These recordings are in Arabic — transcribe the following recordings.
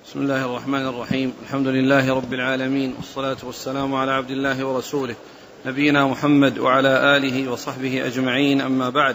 بسم الله الرحمن الرحيم. الحمد لله رب العالمين، والصلاة والسلام على عبد الله ورسوله نبينا محمد وعلى آله وصحبه أجمعين، أما بعد.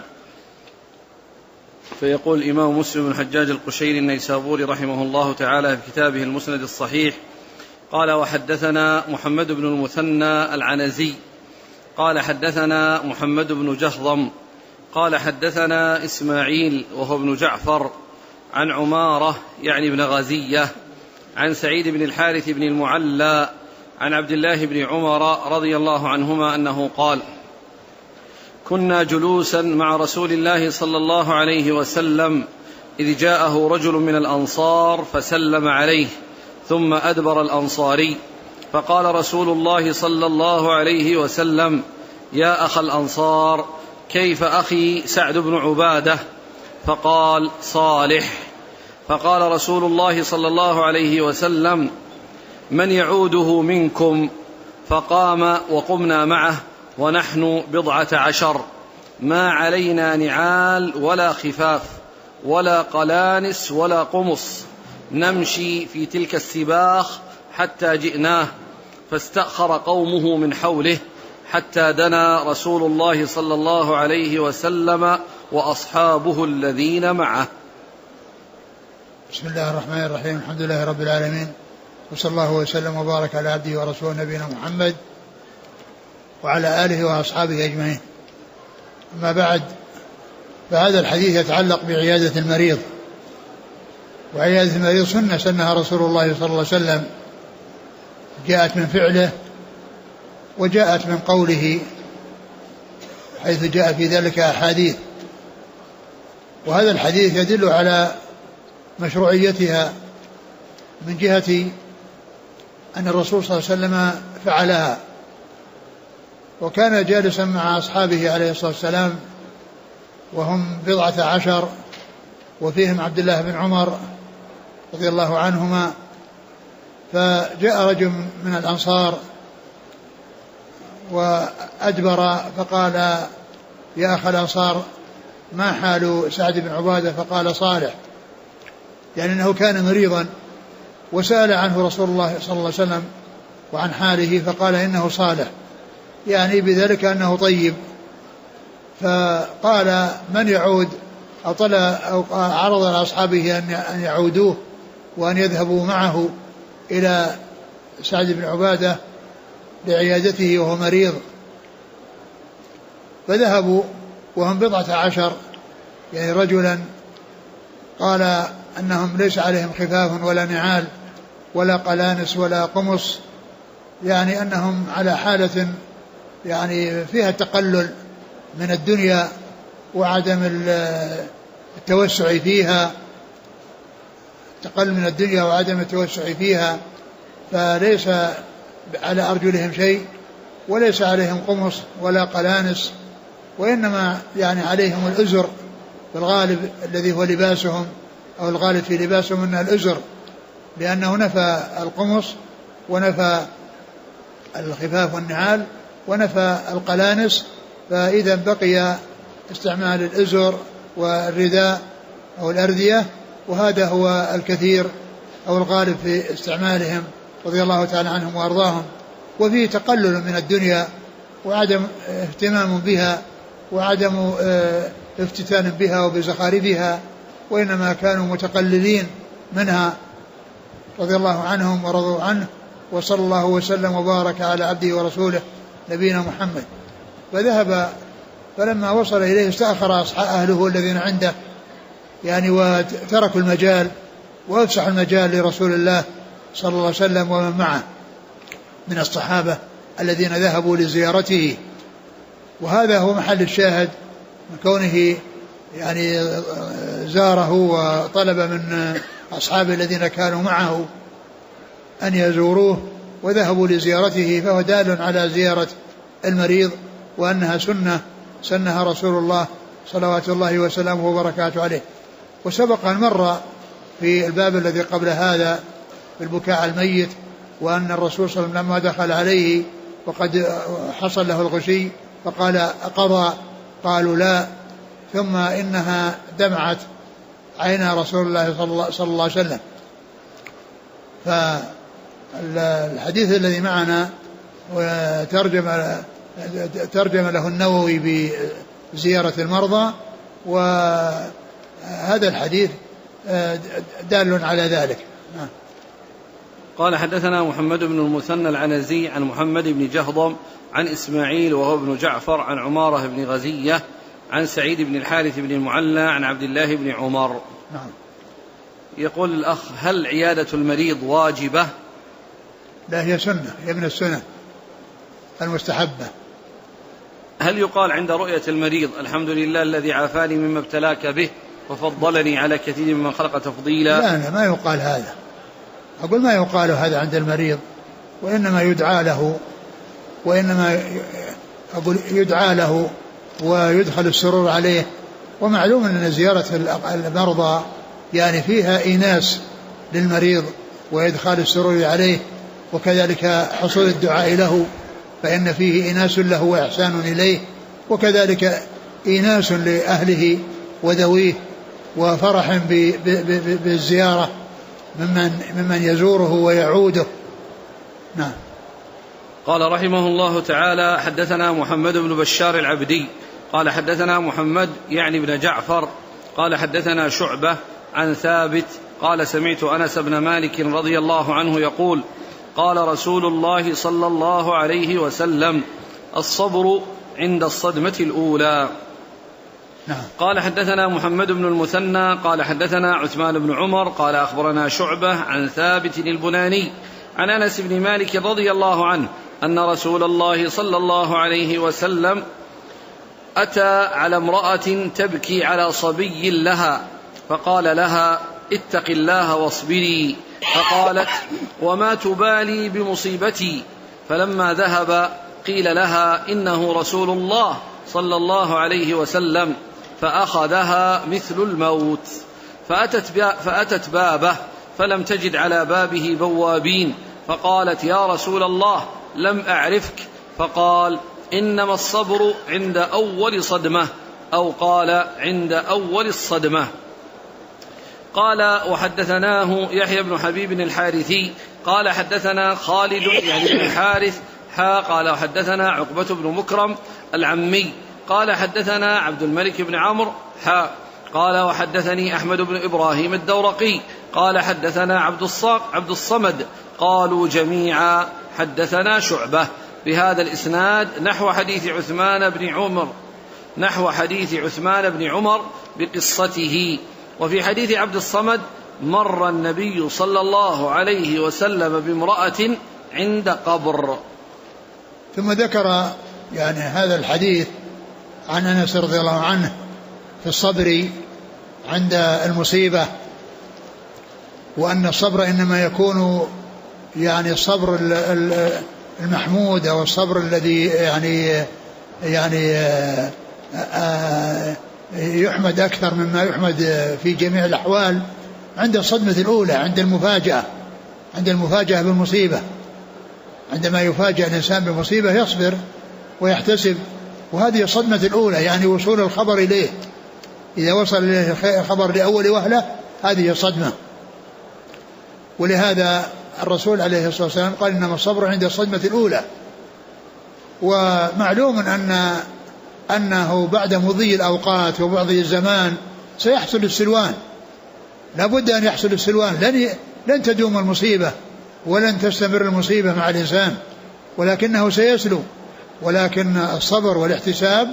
فيقول الإمام مسلم بن الحجاج القشيري النيسابوري رحمه الله تعالى في كتابه المسند الصحيح: قال: وحدثنا محمد بن المثنى العنزي قال حدثنا محمد بن جهضم قال حدثنا إسماعيل وهو ابن جعفر عن عمارة يعني بن غزية عن سعيد بن الحارث بن المعلى عن عبد الله بن عمر رضي الله عنهما أنه قال: كنا جلوسا مع رسول الله صلى الله عليه وسلم إذ جاءه رجل من الأنصار فسلم عليه، ثم أدبر الأنصاري، فقال رسول الله صلى الله عليه وسلم: يا أخ الأنصار، كيف أخي سعد بن عبادة؟ فقال: صالح. فقال رسول الله صلى الله عليه وسلم: من يعوده منكم؟ فقام وقمنا معه ونحن 12، ما علينا نعال ولا خفاف ولا قلانس ولا قمص، نمشي في تلك السباخ حتى جئناه، فاستأخر قومه من حوله حتى دنا رسول الله صلى الله عليه وسلم وأصحابه الذين معه. بسم الله الرحمن الرحيم. الحمد لله رب العالمين، وصلى الله وسلم وبارك على عبده ورسوله نبينا محمد وعلى آله وأصحابه أجمعين. أما بعد، فهذا الحديث يتعلق بعيادة المريض، وعيادة المريض سنة سنها رسول الله صلى الله عليه وسلم، جاءت من فعله وجاءت من قوله، حيث جاء في ذلك أحاديث. وهذا الحديث يدل على مشروعيتها من جهة أن الرسول صلى الله عليه وسلم فعلها، وكان جالسا مع أصحابه عليه الصلاة والسلام وهم 12، وفيهم عبد الله بن عمر رضي الله عنهما. فجاء رجل من الأنصار وأدبر فقال: يا أخ الأنصار، ما حال سعد بن عبادة؟ فقال: صالح، يعني أنه كان مريضا، وسأل عنه رسول الله صلى الله عليه وسلم وعن حاله، فقال إنه صالح، يعني بذلك أنه طيب. فقال: من يعود؟ أو عرض على أصحابه أن يعودوه وأن يذهبوا معه إلى سعد بن عبادة لعيادته وهو مريض. فذهبوا وهم 12، يعني رجلا قال أنهم ليس عليهم خفاف ولا نعال ولا قلانس ولا قمص، يعني أنهم على حالة يعني فيها التقلل من الدنيا وعدم التوسع فيها، تقلل من الدنيا وعدم التوسع فيها، فليس على أرجلهم شيء وليس عليهم قمص ولا قلانس، وإنما يعني عليهم الأزر في الغالب الذي هو لباسهم، أو الغالب في لباسهم أنه الأزر، لأنه نفى القمص ونفى الخفاف والنعال ونفى القلانس، فإذا بقي استعمال الأزر والرداء أو الأردية، وهذا هو الكثير أو الغالب في استعمالهم رضي الله تعالى عنهم وأرضاهم. وفيه تقلل من الدنيا وعدم اهتمام بها وعدم افتتان بها وبزخارفها، وإنما كانوا متقللين منها رضي الله عنهم ورضوا عنه، وصلى الله وسلم وبارك على عبده ورسوله نبينا محمد. فذهب، فلما وصل إليه استأخر أهله الذين عنده، يعني وتركوا المجال وأفسحوا المجال لرسول الله صلى الله عليه وسلم ومن معه من الصحابة الذين ذهبوا لزيارته. وهذا هو محل الشاهد من كونه يعني زاره وطلب من أصحابه الذين كانوا معه أن يزوروه وذهبوا لزيارته، فهو دال على زيارة المريض، وأنها سنة سنها رسول الله صلوات الله وسلامه وبركاته عليه. وسبق أن مر في الباب الذي قبل هذا في البكاء على الميت، وأن الرسول صلى الله عليه وسلم لما دخل عليه وقد حصل له الغشي فقال: أقضى؟ قالوا: لا. ثم إنها دمعت عين رسول الله صلى الله عليه وسلم. فالحديث الذي معنا ترجم له النووي بزيارة المرضى، وهذا الحديث دال على ذلك. قال حدثنا محمد بن المثنى العنزي عن محمد بن جهضم عن إسماعيل وهو ابن جعفر عن عمارة بن غزية عن سعيد بن الحارث بن المعلى عن عبد الله بن عمر. نعم. يقول الأخ: هل عيادة المريض واجبة؟ لا، هي سنة، هي من السنة المستحبة. هل يقال عند رؤية المريض: الحمد لله الذي عافاني مما ابتلاك به وفضلني على كثير ممن خلق تفضيلا؟ لا، ما يقال هذا. أقول ما يقال هذا عند المريض، وإنما يدعى له ويدخل السرور عليه. ومعلوم أن زيارة المرضى يعني فيها إيناس للمريض وإدخال السرور عليه، وكذلك حصول الدعاء له، فإن فيه إيناس له وإحسان إليه، وكذلك إيناس لأهله وذويه وفرح بالزيارة ممن يزوره ويعوده. نعم. قال رحمه الله تعالى: حدثنا محمد بن بشار العبدي قال حدثنا محمد يعني بن جعفر قال حدثنا شعبة عن ثابت قال: سمعت أنس بن مالك رضي الله عنه يقول: قال رسول الله صلى الله عليه وسلم: الصبر عند الصدمة الأولى. نعم. قال حدثنا محمد بن المثنى قال حدثنا عثمان بن عمر قال أخبرنا شعبة عن ثابت البناني عن أنس بن مالك رضي الله عنه أن رسول الله صلى الله عليه وسلم أتى على امرأة تبكي على صبي لها فقال لها: اتق الله واصبري. فقالت: وما تبالي بمصيبتي؟ فلما ذهب قيل لها: إنه رسول الله صلى الله عليه وسلم، فأخذها مثل الموت. فأتت بابه فلم تجد على بابه بوابين، فقالت: يا رسول الله لم أعرفك. فقال: إنما الصبر عند أول صدمة، أو قال عند أول الصدمة. قال: وحدثناه يحيى بن حبيب الحارثي قال حدثنا خالد يعني بن الحارث قال وحدثنا عقبة بن مكرم العمي قال حدثنا عبد الملك بن عمرو قال وحدثني أحمد بن إبراهيم الدورقي قال حدثنا عبد الصمد قالوا جميعا حدثنا شعبة بهذا الإسناد نحو حديث عثمان بن عمر بقصته. وفي حديث عبد الصمد: مر النبي صلى الله عليه وسلم بامرأة عند قبر. ثم ذكر يعني هذا الحديث عن أنس رضي الله عنه في الصبر عند المصيبة، وأن الصبر إنما يكون يعني الصبر المحمود أو الصبر الذي يعني يحمد أكثر مما يحمد في جميع الأحوال عند الصدمة الأولى، عند المفاجأة بالمصيبة. عندما يفاجأ الإنسان بمصيبة يصبر ويحتسب، وهذه الصدمة الأولى يعني وصول الخبر إليه. إذا وصل إليه الخبر لأول وهلة هذه صدمة. ولهذا الرسول عليه الصلاة والسلام قال: إنما الصبر عند الصدمة الأولى. ومعلوم أنه بعد مضي الأوقات وبعض الزمان سيحصل السلوان، لا بد أن يحصل السلوان، لن تدوم المصيبة ولن تستمر المصيبة مع الإنسان، ولكنه سيسلو. ولكن الصبر والاحتساب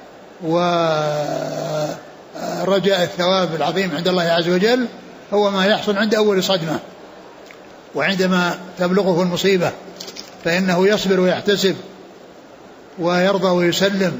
ورجاء الثواب العظيم عند الله عز وجل هو ما يحصل عند أول صدمة، وعندما تبلغه المصيبة فإنه يصبر ويحتسب ويرضى ويسلم.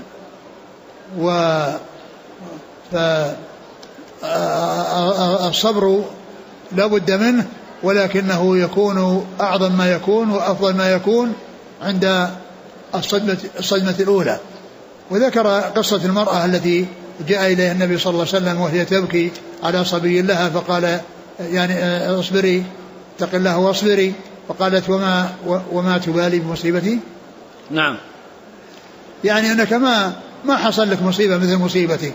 فالصبر لا بد منه، ولكنه يكون أعظم ما يكون وأفضل ما يكون عند الصدمة الأولى. وذكر قصة المرأة التي جاء إليها النبي صلى الله عليه وسلم وهي تبكي على صبي لها، فقال يعني اصبري، اتق الله واصبري. فقالت: وما تبالي بمصيبتي؟ نعم، يعني أنك ما حصل لك مصيبة مثل مصيبتي.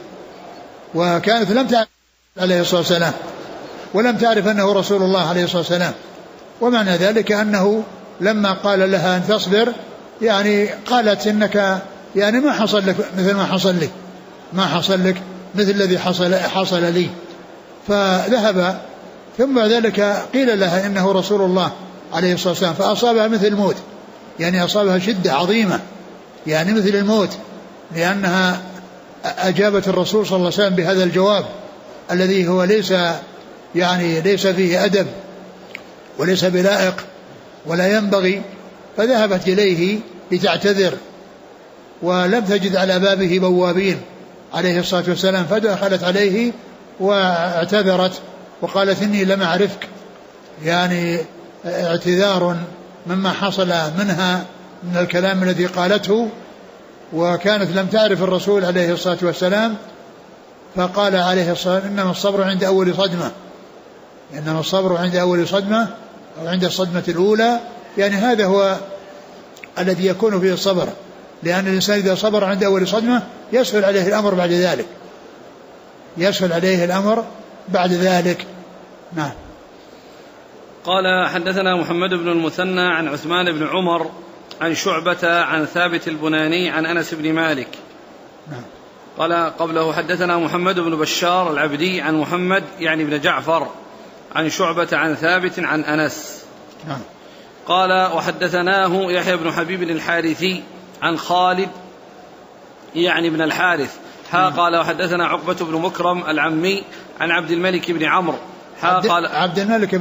وكانت لم تعرف عليه الصلاة والسلام، ولم تعرف أنه رسول الله عليه الصلاة والسلام، ومعنى ذلك أنه لما قال لها أن تصبر يعني قالت إنك يعني ما حصل لك مثل ما حصل لي، ما حصل لك مثل الذي حصل لي. فذهب، ثم بعد ذلك قيل لها إنه رسول الله عليه الصلاة والسلام، فأصابها مثل الموت، يعني أصابها شدة عظيمة يعني مثل الموت، لأنها أجابت الرسول صلى الله عليه وسلم بهذا الجواب الذي هو ليس فيه أدب وليس بلائق ولا ينبغي. فذهبت إليه لتعتذر، ولم تجد على بابه بوابين عليه الصلاة والسلام، فدخلت عليه واعتذرت وقالت إني لم أعرفك، يعني اعتذار مما حصل منها من الكلام الذي قالته، وكانت لم تعرف الرسول عليه الصلاة والسلام. فقال عليه الصلاة والسلام إنما الصبر عند أول صدمة، إنما الصبر عند أول صدمة أو عند الصدمة الأولى، يعني هذا هو الذي يكون فيه الصبر، لأن الإنسان إذا صبر عند أول صدمة يسهل عليه الأمر بعد ذلك، يسهل عليه الأمر بعد ذلك. نعم. قال حدثنا محمد بن المثنى عن عثمان بن عمر عن شعبة عن ثابت البناني عن أنس بن مالك. نعم. قال قبله حدثنا محمد بن بشار العبدي عن محمد يعني بن جعفر عن شعبة عن ثابت عن أنس. نعم. قال وحدثناه يحيى بن حبيب الحارثي عن خالد يعني بن الحارث قال وحدثنا عقبة بن مكرم العمي عن عبد الملك بن عمرو قال عبد الملك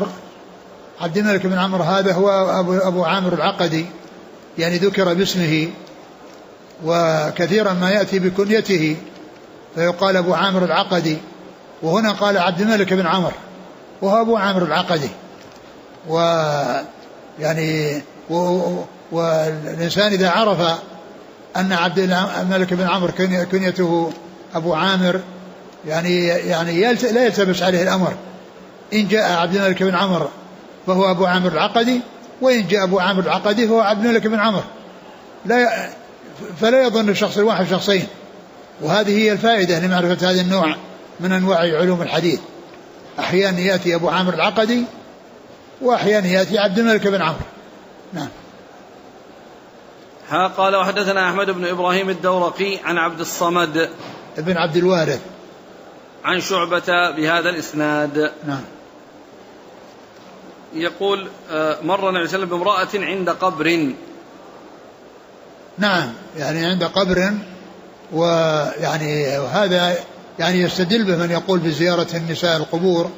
بن عمرو هذا هو أبو عامر العقدي، يعني ذكر باسمه وكثيرا ما يأتي بكنيته فيقال أبو عامر العقدي، وهنا قال عبد الملك بن عمرو وهو أبو عامر العقدي. ويعني والإنسان إذا عرف أن عبد الملك بن عمرو كنيته أبو عامر يعني لا يلتبس عليه الأمر، إن جاء عبد الملك بن عمرو فهو أبو عامر العقدي، وإن جاء أبو عامر العقدي فهو عبد الملك بن عمرو، فلا يظن الشخص الواحد شخصين. وهذه هي الفائدة لمعرفة هذا النوع من أنواع علوم الحديث، أحيانا يأتي أبو عامر العقدي وأحيانا يأتي عبد الملك بن عمرو. نعم. قال وحدثنا أحمد بن إبراهيم الدورقي عن عبد الصمد ابن عبد الوارث عن شعبة بهذا الإسناد. نعم. يقول مر النبي صلى الله عليه وسلم بامرأة عند قبر. نعم، يعني عند قبر، وهذا يعني يستدل به من يقول بزيارة النساء القبور،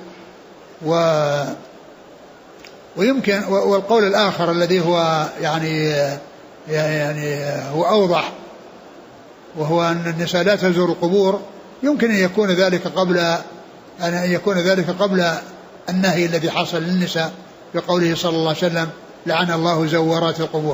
ويمكن والقول الآخر الذي هو يعني هو أوضح، وهو أن النساء لا تزور القبور، يمكن أن يكون ذلك قبل النهي الذي حصل للنساء بقوله صلى الله عليه وسلم لعن الله زوارات القبور.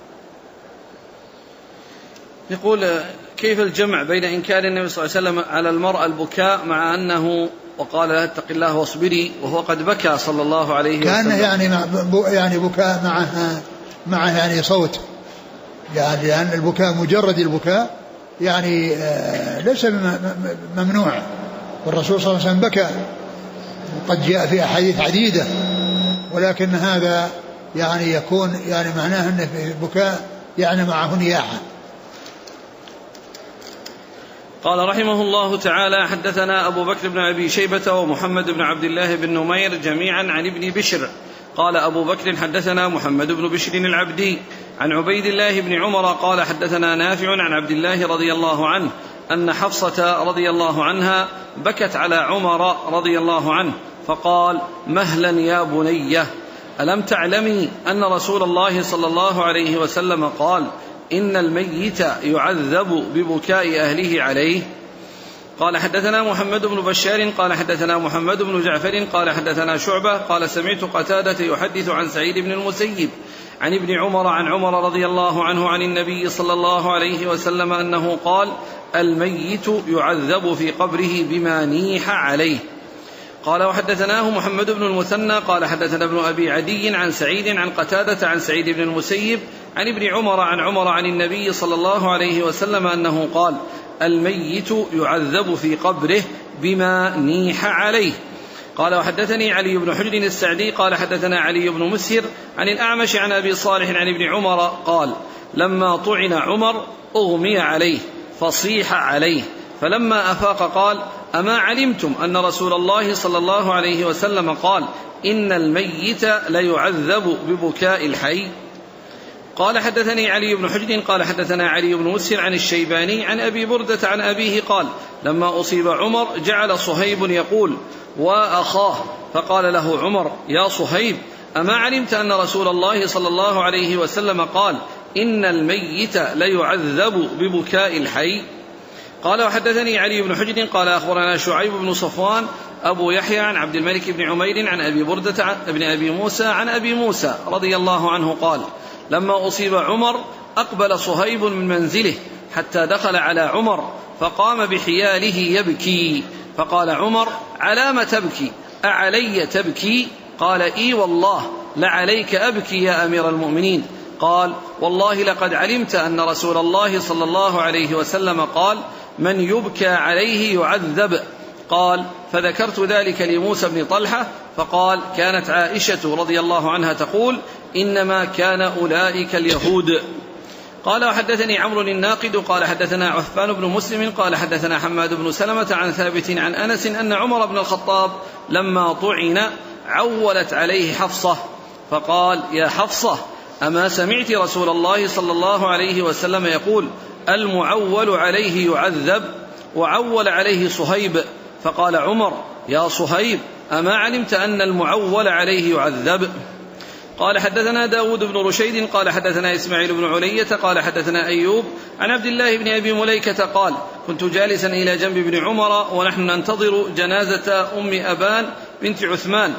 يقول كيف الجمع بين إنكار النبي صلى الله عليه وسلم على المرأة البكاء مع أنه وقال لها اتق الله واصبري وهو قد بكى صلى الله عليه وسلم؟ كان يعني بكاء معه يعني صوت، يعني لأن البكاء مجرد البكاء يعني ليس ممنوع، والرسول صلى الله عليه وسلم بكى وقد جاء في أحاديث عديدة، ولكن هذا يعني يكون يعني معناه أن في بكاء يعني معه نياحة. قال رحمه الله تعالى حدثنا أبو بكر بن أبي شيبة ومحمد بن عبد الله بن نمير جميعا عن ابن بشر. قال أبو بكر حدثنا محمد بن بشر العبدي عن عبيد الله بن عمر قال حدثنا نافع عن عبد الله رضي الله عنه أن حفصة رضي الله عنها بكت على عمر رضي الله عنه فقال مهلا يا بنية ألم تعلمي أن رسول الله صلى الله عليه وسلم قال إن الميت يعذب ببكاء أهله عليه. قال حدثنا محمد بن بشار قال حدثنا محمد بن جعفر قال حدثنا شعبة قال سمعت قتادة يحدث عن سعيد بن المسيب عن ابن عمر عن عمر رضي الله عنه عن النبي صلى الله عليه وسلم أنه قال الميت يعذب في قبره بما نيح عليه. قال وحدثناه محمد بن المثنى قال حدثنا ابن أبي عدي عن سعيد عن قتادة عن سعيد بن المسيب عن ابن عمر عن النبي صلى الله عليه وسلم أنه قال الميت يعذب في قبره بما نيح عليه. قال وحدثني علي بن حجر السعدي قال حدثنا علي بن مسهر عن الأعمش عن أبي صالح عن ابن عمر قال لما طعن عمر أغمي عليه فصيح عليه، فلما أفاق قال أما علمتم أن رسول الله صلى الله عليه وسلم قال إن الميت ليعذب ببكاء الحي. قال حدثني علي بن حجر قال حدثنا علي بن مسهر عن الشيباني عن أبي بردة عن أبيه قال لما أصيب عمر جعل صهيب يقول وأخاه، فقال له عمر يا صهيب أما علمت أن رسول الله صلى الله عليه وسلم قال إن الميت ليعذب ببكاء الحي. قال وحدثني علي بن حجر قال أخبرنا شعيب بن صفوان أبو يحيى عن عبد الملك بن عمير عن أبي بردة بن أبي موسى عن أبي موسى رضي الله عنه قال لما أصيب عمر أقبل صهيب من منزله حتى دخل على عمر فقام بحياله يبكي، فقال عمر علام تبكي أعلي تبكي؟ قال إي والله لعليك أبكي يا أمير المؤمنين. قال والله لقد علمت أن رسول الله صلى الله عليه وسلم قال من يبكى عليه يعذب. قال فذكرت ذلك لموسى بن طلحة فقال كانت عائشة رضي الله عنها تقول إنما كان أولئك اليهود. قال وحدثني عمرو الناقد قال حدثنا عفان بن مسلم قال حدثنا حماد بن سلمة عن ثابت عن أنس أن عمر بن الخطاب لما طعن عولت عليه حفصة فقال يا حفصة أما سمعت رسول الله صلى الله عليه وسلم يقول المعول عليه يعذب؟ وعول عليه صهيب، فقال عمر يا صهيب أما علمت أن المعول عليه يعذب؟ قال حدثنا داود بن رشيد قال حدثنا إسماعيل بن علية قال حدثنا أيوب عن عبد الله بن أبي مليكة قال كنت جالسا إلى جنب ابن عمر ونحن ننتظر جنازة أم أبان بنت عثمان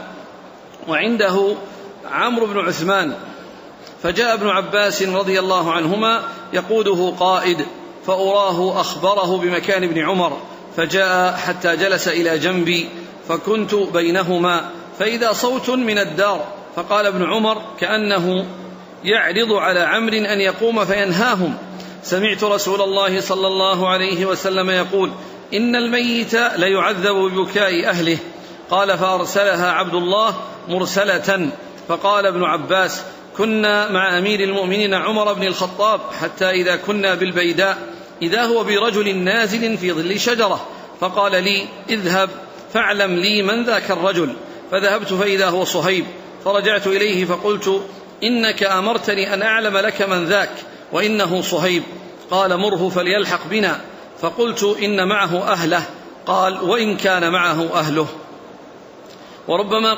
وعنده عمرو بن عثمان، فجاء ابن عباس رضي الله عنهما يقوده قائد فأراه أخبره بمكان ابن عمر، فجاء حتى جلس إلى جنبي فكنت بينهما فإذا صوت من الدار، فقال ابن عمر كأنه يعرض على عمرو أن يقوم فينهاهم سمعت رسول الله صلى الله عليه وسلم يقول إن الميت ليعذب ببكاء أهله. قال فأرسلها عبد الله مرسلة. فقال ابن عباس كنا مع أمير المؤمنين عمر بن الخطاب حتى إذا كنا بالبيداء إذا هو برجل نازل في ظل شجرة، فقال لي اذهب فاعلم لي من ذاك الرجل، فذهبت فإذا هو صهيب، فرجعت إليه فقلت إنك أمرتني أن أعلم لك من ذاك وإنه صهيب. قال مره فليلحق بنا، فقلت إن معه أهله. قال وإن كان معه أهله. وربما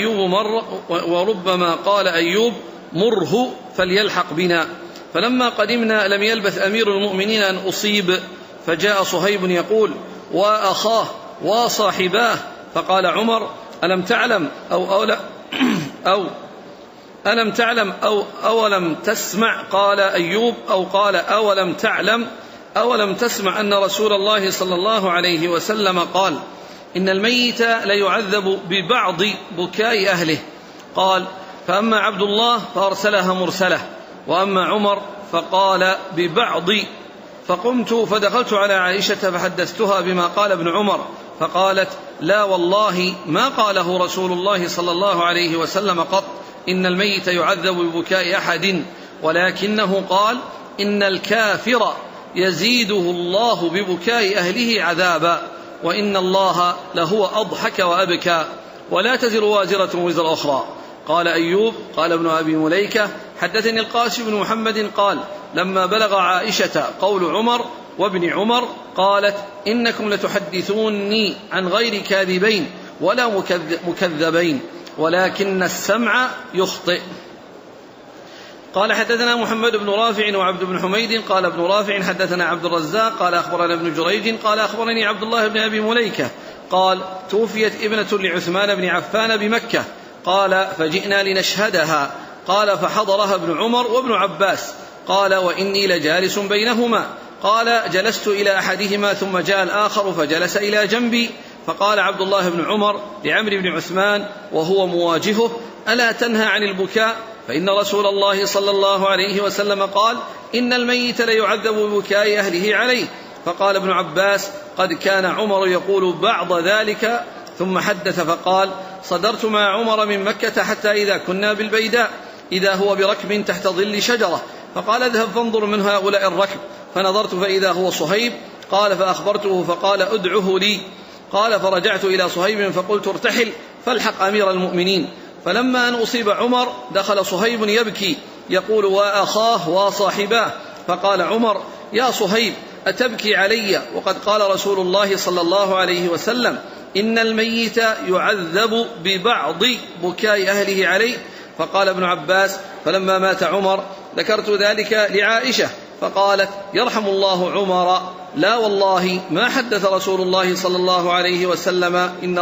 قال أيوب مره فليلحق بنا. فلما قدمنا لم يلبث أمير المؤمنين أن أصيب، فجاء صهيب يقول وأخاه وصاحباه، فقال عمر ألم تعلم أولم تسمع؟ قال أيوب أو قال أولم تعلم أولم تسمع أن رسول الله صلى الله عليه وسلم قال إن الميت ليعذب ببعض بكاء أهله. قال فأما عبد الله فأرسلها مرسلة، وأما عمر فقال ببعض. فقمت فدخلت على عائشة فحدثتها بما قال ابن عمر، فقالت لا والله ما قاله رسول الله صلى الله عليه وسلم قط إن الميت يعذب ببكاء أحد، ولكنه قال إن الكافر يزيده الله ببكاء أهله عذابا، وإن الله لهو أضحك وأبكى، ولا تزر وازرة وزر أخرى. قال أيوب قال ابن أبي مليكة حدثني القاسم بن محمد قال لما بلغ عائشة قول عمر وابن عمر قالت إنكم لتحدثوني عن غير كاذبين ولا مكذبين، ولكن السمع يخطئ. قال حدثنا محمد بن رافع وعبد بن حميد قال ابن رافع حدثنا عبد الرزاق قال أخبرنا ابن جريج قال أخبرني عبد الله بن أبي مليكة قال توفيت ابنة لعثمان بن عفان بمكة، قال فجئنا لنشهدها، قال فحضرها ابن عمر وابن عباس، قال وإني لجالس بينهما، قال جلست إلى أحدهما ثم جاء الآخر فجلس إلى جنبي، فقال عبد الله بن عمر لعمرو بن عثمان وهو مواجهه ألا تنهى عن البكاء؟ فإن رسول الله صلى الله عليه وسلم قال إن الميت ليعذب ببكاء أهله عليه. فقال ابن عباس قد كان عمر يقول بعض ذلك ثم حدث فقال: صدرت مع عمر من مكة حتى إذا كنا بالبيداء إذا هو بركب تحت ظل شجرة، فقال: اذهب فانظر من هؤلاء الركب، فنظرت فإذا هو صهيب، قال فأخبرته فقال: ادعه لي. قال: فرجعت إلى صهيب فقلت: ارتحل فالحق أمير المؤمنين. فلما أن أصيب عمر دخل صهيب يبكي يقول: وأخاه وصاحباه. فقال عمر: يا صهيب أتبكي علي وقد قال رسول الله صلى الله عليه وسلم: إن الميت يعذب ببعض بكاء أهله عليه. فقال ابن عباس: فلما مات عمر ذكرت ذلك لعائشة فقالت: يرحم الله عمر، لا والله ما حدث رسول الله صلى الله عليه وسلم إن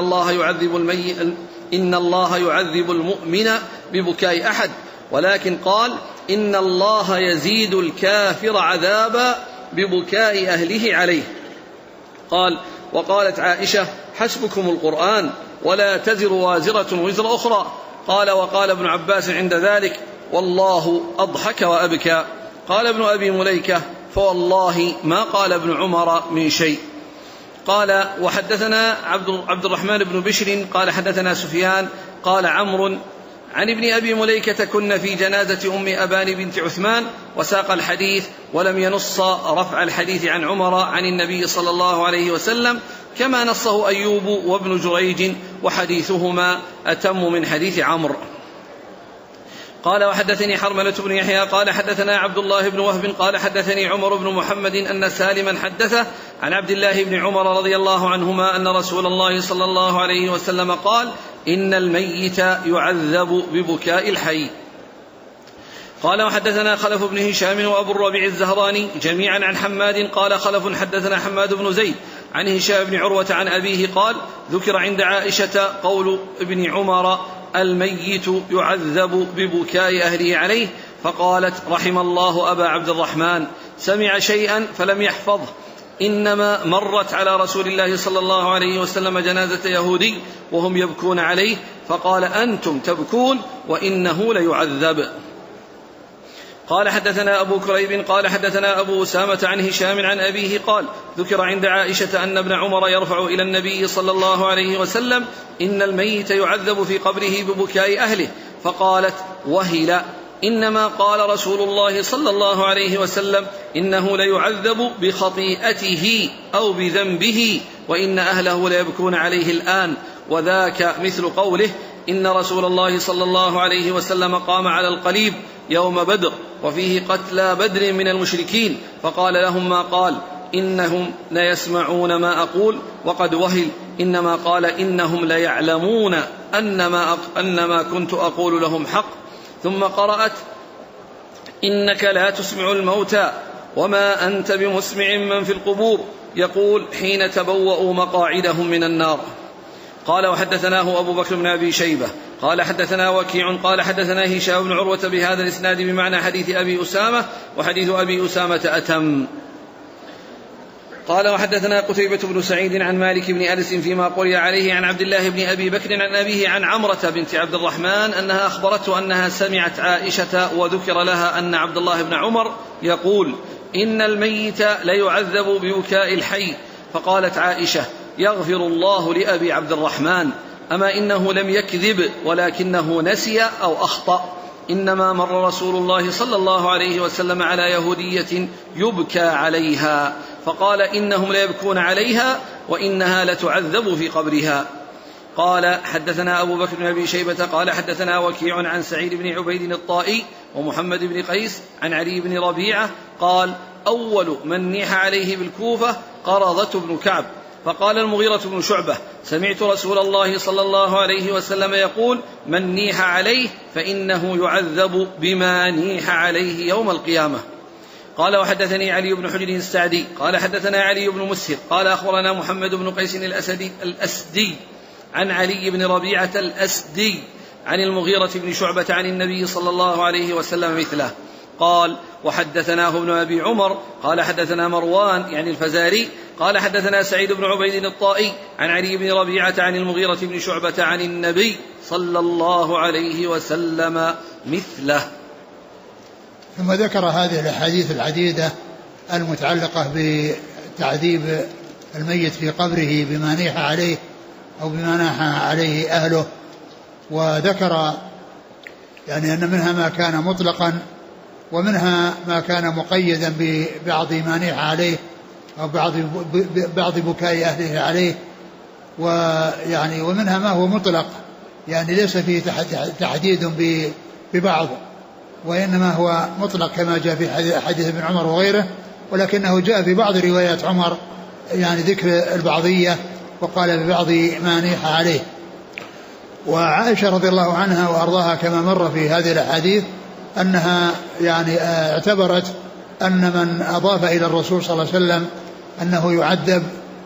الله يعذب المؤمن ببكاء أحد، ولكن قال: إن الله يزيد الكافر عذابا ببكاء أهله عليه. قال: وقالت عائشة: حسبكم القرآن ولا تزر وازرة وزر أخرى. قال: وقال ابن عباس عند ذلك: والله أضحك وأبكى. قال ابن أبي مليكة: فوالله ما قال ابن عمر من شيء. قال: وحدثنا عبد الرحمن بن بشر قال حدثنا سفيان قال عمرو عن ابن أبي مليكة: كنا في جنازة أم أبان بنت عثمان، وساق الحديث ولم ينص رفع الحديث عن عمر عن النبي صلى الله عليه وسلم كما نصه أيوب وابن جريج، وحديثهما أتم من حديث عمرو. قال: وحدثني حرملة بن يحيى قال حدثنا عبد الله بن وهب قال حدثني عمر بن محمد أن سالما حدثه عن عبد الله بن عمر رضي الله عنهما أن رسول الله صلى الله عليه وسلم قال: إن الميت يعذب ببكاء الحي. قال: وحدثنا خلف بن هشام وأبو الربيع الزهراني جميعا عن حماد قال خلف حدثنا حماد بن زيد عن هشام بن عروة عن أبيه قال: ذكر عند عائشة قول ابن عمر: الميت يعذب ببكاء أهله عليه، فقالت: رحم الله أبا عبد الرحمن، سمع شيئا فلم يحفظه، إنما مرت على رسول الله صلى الله عليه وسلم جنازة يهودي وهم يبكون عليه، فقال: أنتم تبكون وإنه ليعذب. قال: حدثنا أبو كريب قال حدثنا أبو أسامة عن هشام عن أبيه قال: ذكر عند عائشة أن ابن عمر يرفع إلى النبي صلى الله عليه وسلم: إن الميت يعذب في قبره ببكاء أهله، فقالت: وهل، إنما قال رسول الله صلى الله عليه وسلم: إنه ليعذب بخطيئته أو بذنبه، وإن أهله ليبكون عليه الآن، وذاك مثل قوله: إن رسول الله صلى الله عليه وسلم قام على القليب يوم بدر وفيه قتلى بدر من المشركين، فقال لهم ما قال: إنهم ليسمعون ما أقول، وقد وهل، إنما قال: إنهم ليعلمون أن ما كنت أقول لهم حق. ثم قرأت: إنك لا تسمع الموتى وما أنت بمسمع من في القبور، يقول حين تبوأوا مقاعدهم من النار. قال: وحدثناه أبو بكر بن أبي شيبة قال حدثنا وكيع قال حدثنا هشام بن عروة بهذا الإسناد بمعنى حديث أبي أسامة، وحديث أبي أسامة أتم. قال: وحدثنا قتيبة بن سعيد عن مالك بن أنس فيما قرئ عليه عن عبد الله بن أبي بكر عن أبيه عن عمرة بنت عبد الرحمن أنها أخبرته أنها سمعت عائشة وذكر لها أن عبد الله بن عمر يقول: إن الميت ليعذب ببكاء الحي، فقالت عائشة: يغفر الله لأبي عبد الرحمن، أما إنه لم يكذب ولكنه نسي أو أخطأ، إنما مر رسول الله صلى الله عليه وسلم على يهودية يبكى عليها، فقال: إنهم ليبكون عليها وإنها لتعذب في قبرها. قال: حدثنا أبو بكر بن أبي شيبة قال حدثنا وكيع عن سعيد بن عبيد الطائي ومحمد بن قيس عن علي بن ربيعة قال: أول من نيح عليه بالكوفة قرظة بن كعب، فقال المغيرة بن شعبة: سمعت رسول الله صلى الله عليه وسلم يقول: من نيح عليه فإنه يعذب بما نيح عليه يوم القيامة. قال: وحدثني علي بن حجر السعدي قال حدثنا علي بن مسهر قال أخبرنا محمد بن قيس الأسدي عن علي بن ربيعة الأسدي عن المغيرة بن شعبة عن النبي صلى الله عليه وسلم مثله. قال: وحدثناه ابن أبي عمر قال حدثنا مروان يعني الفزاري قال حدثنا سعيد بن عبيد الطائي عن علي بن ربيعة عن المغيرة بن شعبة عن النبي صلى الله عليه وسلم مثله. ثم ذكر هذه الأحاديث العديدة المتعلقة بتعذيب الميت في قبره بما نيح عليه أو بما ناح عليه أهله. وذكر يعني أن منها ما كان مطلقا ومنها ما كان مقيدا ببعض ما نيح عليه أو بعض بكاء أهله عليه، ويعني ومنها ما هو مطلق يعني ليس فيه تحديد ببعض، وإنما هو مطلق كما جاء في حديث ابن عمر وغيره، ولكنه جاء في بعض روايات عمر يعني ذكر البعضية وقال ببعض ما نيح عليه. وعائشة رضي الله عنها وأرضاها كما مر في هذه الأحاديث أنها يعني اعتبرت أن من أضاف إلى الرسول صلى الله عليه وسلم أنه يعذب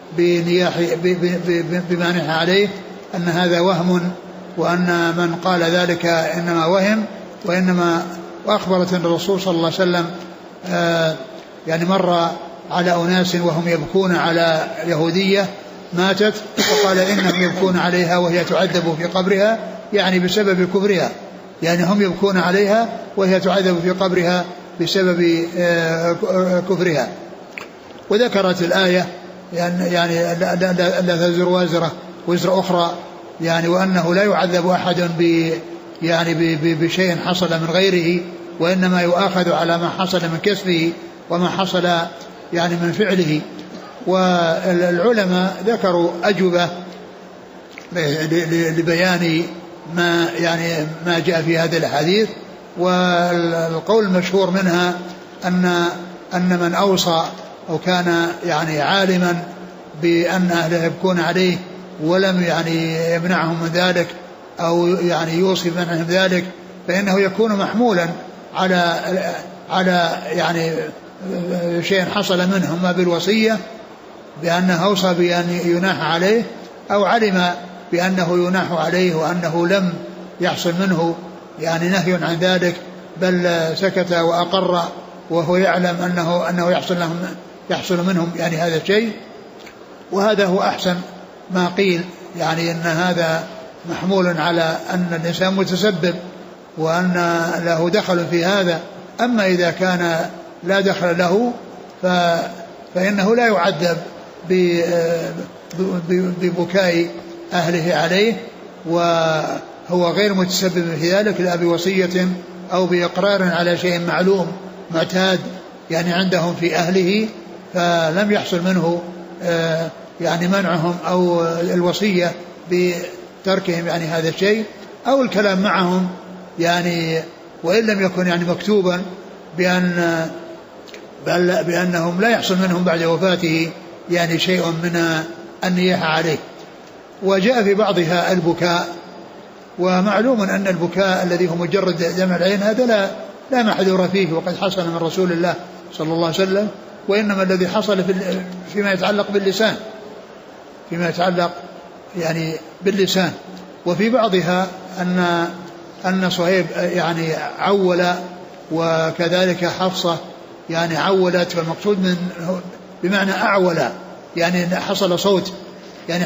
بما نيح عليه أن هذا وهم، وأن من قال ذلك إنما وهم، وأخبرت أن الرسول صلى الله عليه وسلم يعني مر على أناس وهم يبكون على يهودية ماتت، وقال إنهم يبكون عليها وهي تعذب في قبرها يعني بسبب كفرها، يعني هم يبكون عليها وهي تعذب في قبرها بسبب كفرها. وذكرت الآية يعني لا تزر وازرة وزر أخرى، يعني وأنه لا يعذب أحد يعني بشيء حصل من غيره، وإنما يؤاخذ على ما حصل من كسبه وما حصل يعني من فعله. والعلماء ذكروا أجوبة لبيان ما جاء في هذه الحديث، والقول المشهور منها أن من أوصى أو كان يعني عالما بأن أهله يبكون عليه ولم يعني يمنعهم من ذلك أو يعني يوصي منهم ذلك، فإنه يكون محمولا على يعني شيء حصل منهم ما بالوصية بأنه أوصى بأن يناح عليه، أو علم بأنه يناح عليه وأنه لم يحصل منه يعني نهي عن ذلك، بل سكت وأقر وهو يعلم أنه يحصل منهم يعني هذا الشيء. وهذا هو أحسن ما قيل، يعني أن هذا محمول على أن الإنسان متسبب وأن له دخل في هذا. أما إذا كان لا دخل له فإنه لا يعذب ببكاء أهله عليه، وهو غير متسبب في ذلك لا بوصية أو بإقرار على شيء معلوم معتاد يعني عندهم في أهله، فلم يحصل منه يعني منعهم أو الوصية بتركهم يعني هذا الشيء، أو الكلام معهم يعني وإن لم يكن يعني مكتوبا بأنهم لا يحصل منهم بعد وفاته يعني شيء من النياحة عليه. وجاء في بعضها البكاء، ومعلوم أن البكاء الذي هو مجرد دمع العين هذا لا محذور فيه، وقد حصل من رسول الله صلى الله عليه وسلم، وإنما الذي حصل فيما يتعلق باللسان، فيما يتعلق يعني باللسان. وفي بعضها أن صهيب يعني عول، وكذلك حفصة يعني عولت، والمقصود من بمعنى أعول يعني حصل صوت يعني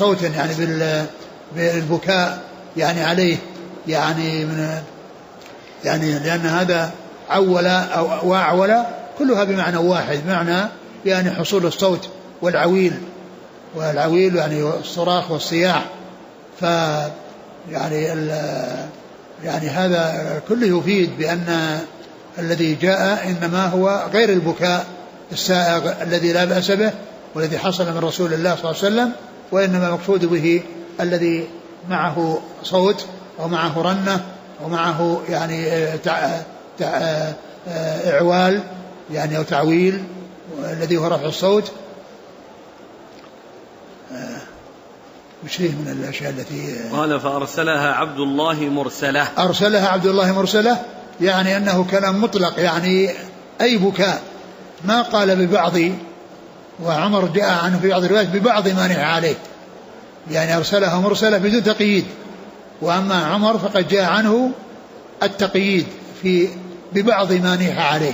بالبكاء يعني عليه، يعني من يعني لأن هذا عول أو وأعول كلها بمعنى واحد، بمعنى يعني حصول الصوت والعويل يعني الصراخ والصياح. يعني هذا كله يفيد بأن الذي جاء إنما هو غير البكاء السائغ الذي لا بأس به والذي حصل من رسول الله صلى الله عليه وسلم، وإنما مقصود به الذي معه صوت أو معه رنة أو معه يعني إعوال يعني أو تعويل الذي هو رفع الصوت. مش فيه من الأشياء التي قال فأرسلها عبد الله مرسلة، أرسلها عبد الله مرسلة، يعني أنه كلام مطلق يعني أي بكاء، ما قال ببعض، وعمر جاء عنه في بعض الروايات ببعض ما نهى عليه، يعني أرسلها مرسلة بدون تقييد. وأما عمر فقد جاء عنه التقييد في ببعض ما نهى عليه.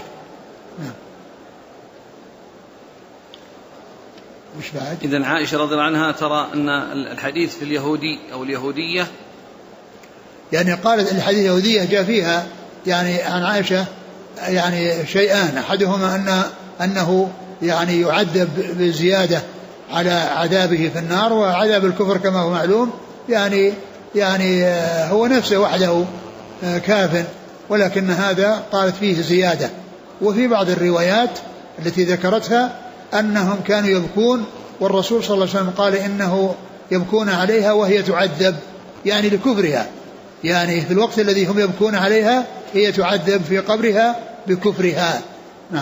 إذن عائشة رضي الله عنها ترى أن الحديث في اليهودي أو اليهودية، يعني قالت الحديث اليهودية جاء فيها يعني عن عائشة يعني شيئان، أحدهما أنه يعني يعذب بزيادة على عذابه في النار. وعذاب الكفر كما هو معلوم يعني هو نفسه وحده كاف، ولكن هذا قالت فيه زيادة. وفي بعض الروايات التي ذكرتها أنهم كانوا يبكون، والرسول صلى الله عليه وسلم قال إنه يبكون عليها وهي تعذب، يعني لكفرها، يعني في الوقت الذي هم يبكون عليها هي تعذب في قبرها بكفرها. نعم.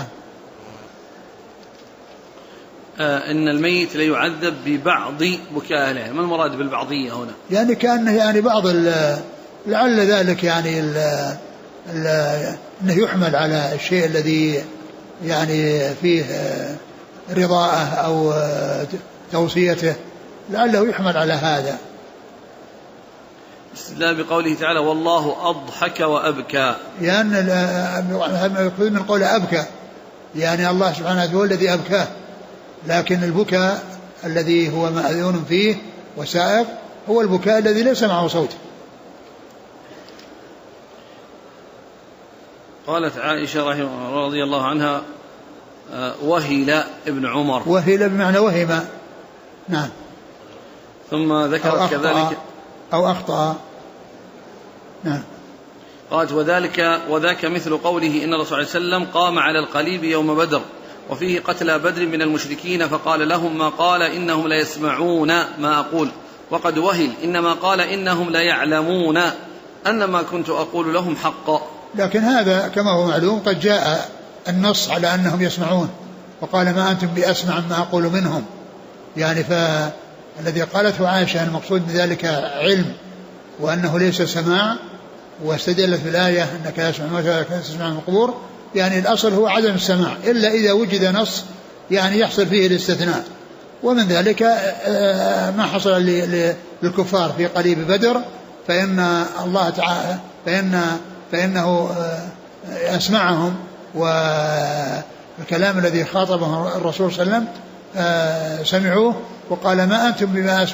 إن الميت ليعذب ببعض بكاء أهله، ما المراد بالبعضية هنا؟ يعني كأنه يعني بعض لعل ذلك يعني أنه يحمل على الشيء الذي يعني فيه رضاءه أو توصيته، لعله يحمل على هذا. استدلال بقوله تعالى والله أضحك وأبكى، لأن يقول من قول أبكى يعني الله سبحانه وتعالى هو الذي أبكاه، لكن البكاء الذي هو مأذون فيه وسائق هو البكاء الذي ليس معه صوت. قالت عائشة رضي الله عنها وهل ابن عمر، وهل بمعنى وهم. نعم. ثم ذكرت كذلك أو أخطأ. نعم. قالت وذاك مثل قوله إن الرسول صلى الله عليه وسلم قام على القليب يوم بدر وفيه قتلى بدر من المشركين فقال لهم ما قال إنهم لا يسمعون ما أقول، وقد وهل إنما قال إنهم لا يعلمون أن ما كنت أقول لهم حق. لكن هذا كما هو معلوم قد جاء النص على أنهم يسمعون، وقال ما أنتم بأسمع ما أقول منهم، يعني فالذي قالته عائشة المقصود بذلك علم وأنه ليس سماع، واستدلت بالآية أنك تسمع من القبور، يعني الأصل هو عدم السماع إلا إذا وجد نص يعني يحصل فيه الاستثناء، ومن ذلك ما حصل للكفار في قليب بدر، فإن الله تعالى فإنه أسمعهم، والكلام الذي خاطبه الرسول صلى الله عليه وسلم سمعوه، وقال ما أنتم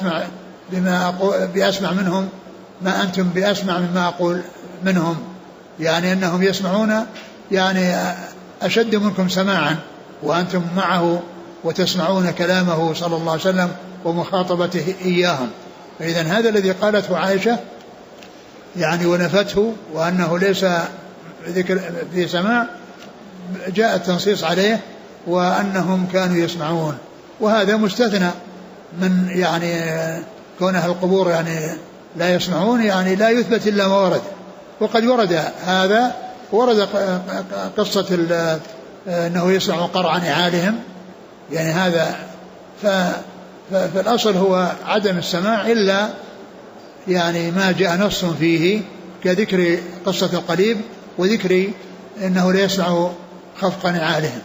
بأسمع منهم، ما أنتم بأسمع مما أقول منهم، يعني أنهم يسمعون يعني أشد منكم سماعا وأنتم معه وتسمعون كلامه صلى الله عليه وسلم ومخاطبته إياهم. فإذا هذا الذي قالته عائشة يعني ونفته وأنه ليس ذكر في سماع جاء التنصيص عليه وأنهم كانوا يسمعون، وهذا مستثنى من يعني كونها القبور يعني لا يسمعون، يعني لا يثبت إلا ما ورد. وقد ورد هذا، ورد قصة أنه يسمع قرع نعالهم، يعني هذا فالأصل هو عدم السماع إلا يعني ما جاء نص فيه كذكر قصة القليب وذكر أنه لا يسمع خفق نعالهم.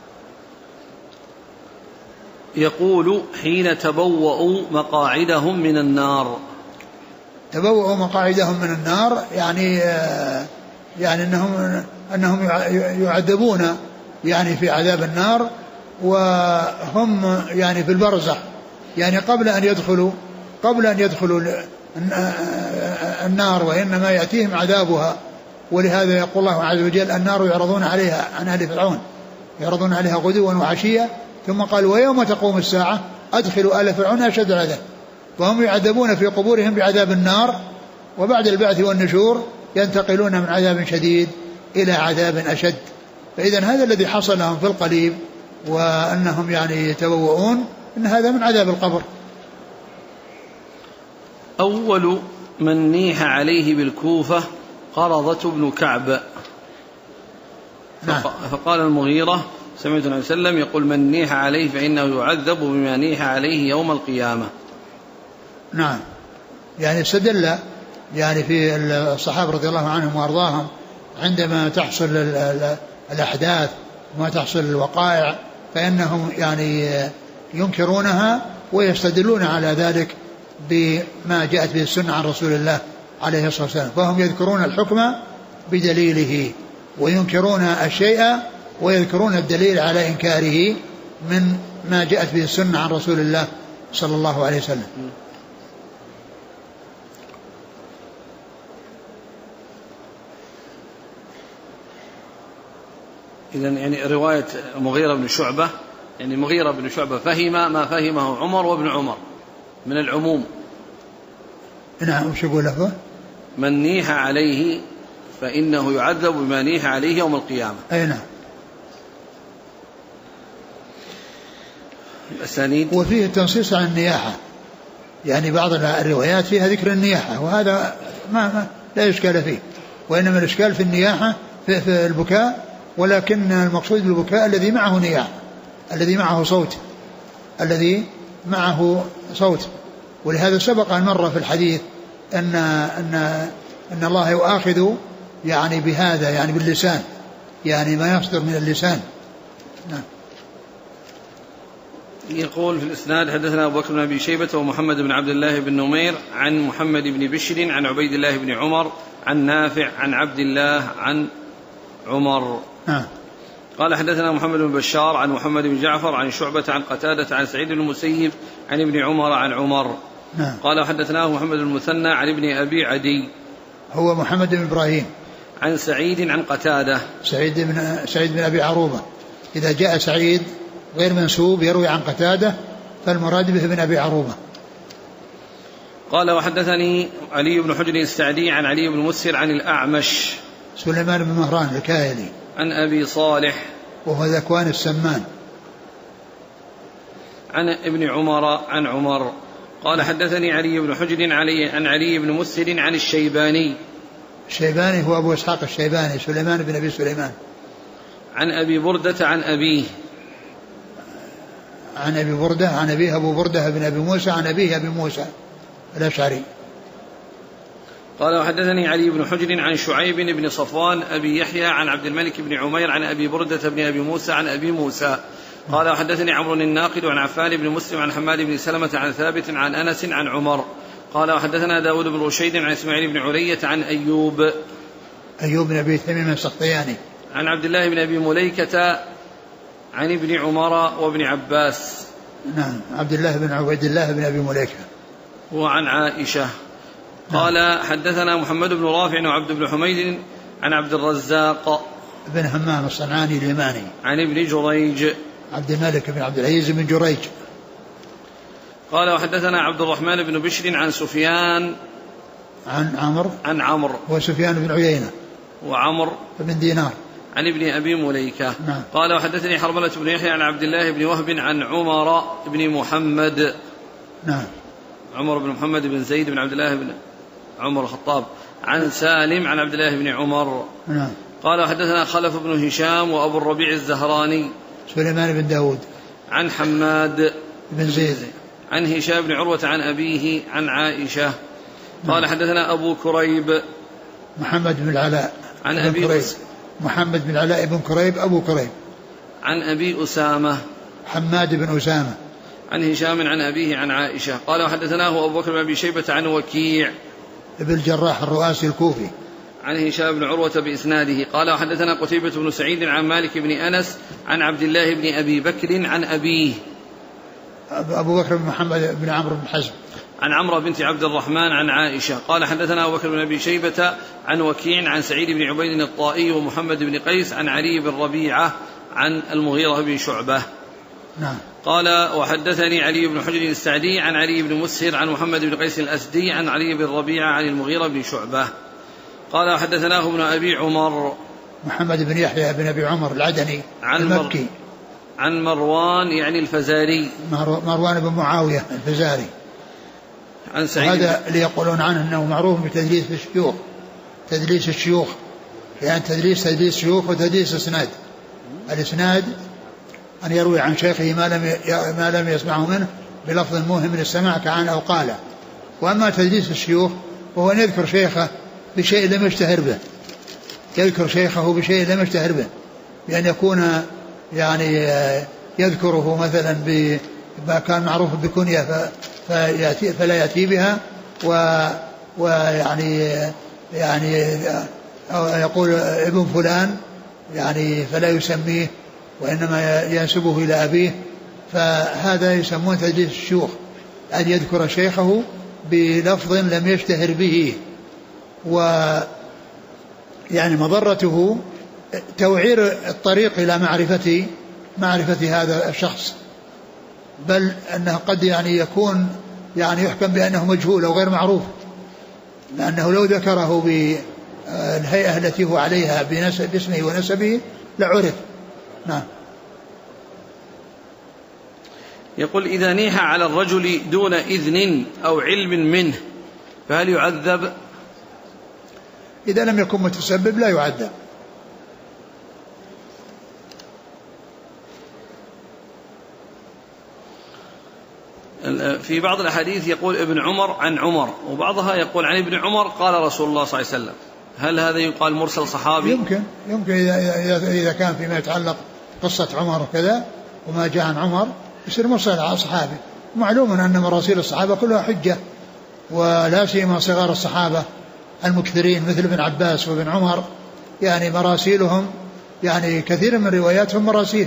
يقول حين تبوأوا مقاعدهم من النار، تبوأوا مقاعدهم من النار يعني أنهم يعذبون يعني في عذاب النار، وهم يعني في البرزخ، يعني قبل أن يدخلوا النار، وإنما يأتيهم عذابها. ولهذا يقول الله عز وجل النار يعرضون عليها عن أهل فرعون يعرضون عليها غدوا وعشيا، ثم قال ويوم تقوم الساعة أدخلوا آل فرعون أشد العذاب. وهم يعذبون في قبورهم بعذاب النار، وبعد البعث والنشور ينتقلون من عذاب شديد إلى عذاب أشد. فإذا هذا الذي حصل لهم في القليب، وأنهم يعني يتبوؤون، إن هذا من عذاب القبر. أول من نيح عليه بالكوفة قرظة بن كعب. نعم. فقال المغيرة سمعت النبي صلى الله عليه وسلم يقول من نيح عليه فإنه يعذب بما نيح عليه يوم القيامة. نعم. يعني استدل يعني في الصحابة رضي الله عنهم وأرضاهم عندما تحصل الأحداث وما تحصل الوقائع فإنهم يعني ينكرونها ويستدلون على ذلك بما جاءت به السنة عن رسول الله عليه الصلاة والسلام. فهم يذكرون الحكم بدليله وينكرون الشيء ويذكرون الدليل على إنكاره من ما جاءت به السنة عن رسول الله صلى الله عليه وسلم. إذن يعني رواية مغيرة بن شعبة يعني المغيرة بن شعبة فهم ما فهمه عمر وابن عمر من العموم. نعم. وش يقول له؟ من نيح عليه فإنه يعذب بما نيح عليه يوم القيامة. أي نعم. الأسانيد. وفيه التنصيص عن النياحة، يعني بعض الروايات فيها ذكر النياحة، وهذا ما لا إشكال فيه، وإنما الإشكال في النياحة في البكاء، ولكن المقصود بالبكاء الذي معه نياحة، الذي معه صوت. ولهذا سبق أن مر في الحديث أن الله يؤاخذ يعني بهذا، يعني باللسان، يعني ما يصدر من اللسان. نعم. يقول في الإسناد حدثنا أبو بكر بن أبي شيبة ومحمد بن عبد الله بن نمير عن محمد بن بشر عن عبيد الله بن عمر عن نافع عن عبد الله عن عمر. قال حدثنا محمد بن بشار عن محمد بن جعفر عن شعبة عن قتادة عن سعيد بن المسيب عن ابن عمر عن عمر. قال حدثناه محمد بن المثنى عن ابن أبي عدي هو محمد بن إبراهيم عن سعيد عن قتادة سعيد بن أبي عروبة. إذا جاء سعيد غير منسوب يروي عن قتادة فالمراد به ابن أبي عروبة. قال وحدثني علي بن حجر السعدي عن علي بن مسهر عن الأعمش سليمان بن مهران الكاهلي عن أبي صالح وهو ذكوان السمان عن ابن عمر عن عمر. قال حدثني علي بن حجر عن علي بن مسهر عن الشيباني هو أبو إسحاق الشيباني سليمان بن أبي سليمان عن أبي بردة عن أبيه عن أبيه أبو بردة بن أبي موسى عن أبيه أبي موسى الأشعري. قال وحدثني علي بن حجر عن شعيب بن صفوان أبي يحيى عن عبد الملك بن عمير عن أبي بردة بن أبي موسى عن أبي موسى. قال وحدثني عمرو الناقد عن عفان بن مسلم عن حماد بن سلمة عن ثابت عن أنس عن عمر. قال وحدثنا داود بن رشيد عن إسماعيل بن علية عن أيوب بن أبي تميم السختياني عن عبد الله بن أبي مليكة عن ابن عمر وابن عباس. نعم. عبد الله بن عبيد الله بن أبي مليكة وعن عائشة. قال حدثنا محمد بن رافع وعبد بن حميد عن عبد الرزاق بن همام الصنعاني اليماني عن ابن جريج عبد الملك بن عبد العزيز بن جريج. قال وحدثنا عبد الرحمن بن بشر عن سفيان عن عمرو وسفيان بن عيينة وعمر بن دينار عن ابن أبي مليكة. قال وحدثني حرملة بن يحيى عن عبد الله بن وهب عن عمر بن محمد عمر بن محمد بن زيد بن عبد الله بن عمر الخطاب عن سالم عن عبد الله بن عمر. قال وحدثنا خلف بن هشام وأبو الربيع الزهراني سليمان بن داود عن حماد بن زيد عن هشام بن عروة عن أبيه عن عائشة. قال حدثنا أبو كريب محمد بن العلاء عن أبي محمد بن العلاء بن كريب أبو كريب عن أبي أسامة حماد بن أسامة عن هشام عن أبيه عن عائشة. قال وحدثناه أبو بكر بن أبي شيبة عن وكيع ابن الجراح الرؤاسي الكوفي عن هشام بن عروة بإسناده. قال وحدثنا قتيبة بن سعيد عن مالك بن أنس عن عبد الله بن أبي بكر عن أبيه أبو بكر بن محمد بن عمرو بن حزم عن عمرو بنت عبد الرحمن عن عائشة. قال حدثنا أبو بكر بن أبي شيبة عن وكيع عن سعيد بن عبيد الطائي ومحمد بن قيس عن علي بن ربيعة عن المغيرة بن شعبة. قال وحدثني علي بن حجر السعدي عن علي بن مسهر عن محمد بن قيس الأسدي عن علي بن ربيعة عن المغيرة بن شعبة. قال وحدثناه ابن أبي عمر محمد بن يحيى بن أبي عمر العدني المكي عن مروان يعني الفزاري مروان بن معاوية الفزاري عن سعيد. هذا اللي يقولون عنه أنه معروف بتدليس الشيوخ تدليس الشيوخ، يعني تدليس شيوخ وتدليس إسناد. الإسناد أن يروي عن شيخه ما لم يسمعه منه بلفظ موهم من السماع كعن أو قال. وأما تدليس الشيوخ وهو أن يذكر شيخه بشيء لم يشتهر به، يذكر شيخه بشيء لم يشتهر به، بأن يكون يعني يذكره مثلا بما كان معروف بكنية فلا يأتي بها، ويعني أو يقول ابن فلان يعني فلا يسميه وإنما ينسبه إلى أبيه، فهذا يسمون تدليس الشيوخ، أن يذكر شيخه بلفظ لم يشتهر به. ويعني مضرته توعير الطريق إلى معرفة معرفة هذا الشخص، بل أنه قد يعني يكون يعني يحكم بأنه مجهول أو غير معروف، لأنه لو ذكره بالهيئة التي هو عليها باسمه ونسبه لعرف. نعم. يقول: إذا نيح على الرجل دون إذن أو علم منه فهل يعذب؟ إذا لم يكن متسبب لا يعذب. في بعض الأحاديث يقول ابن عمر عن عمر، وبعضها يقول عن ابن عمر قال رسول الله صلى الله عليه وسلم. هل هذا يقال مرسل صحابي؟ يمكن إذا كان فيما يتعلق قصة عمر وكذا وما جاء عن عمر يصير مرسل على صحابي. معلوم أن مراسيل الصحابة كلها حجة، ولا سيما صغار الصحابة المكثرين مثل ابن عباس وابن عمر، يعني مراسيلهم يعني كثير من رواياتهم مراسيل.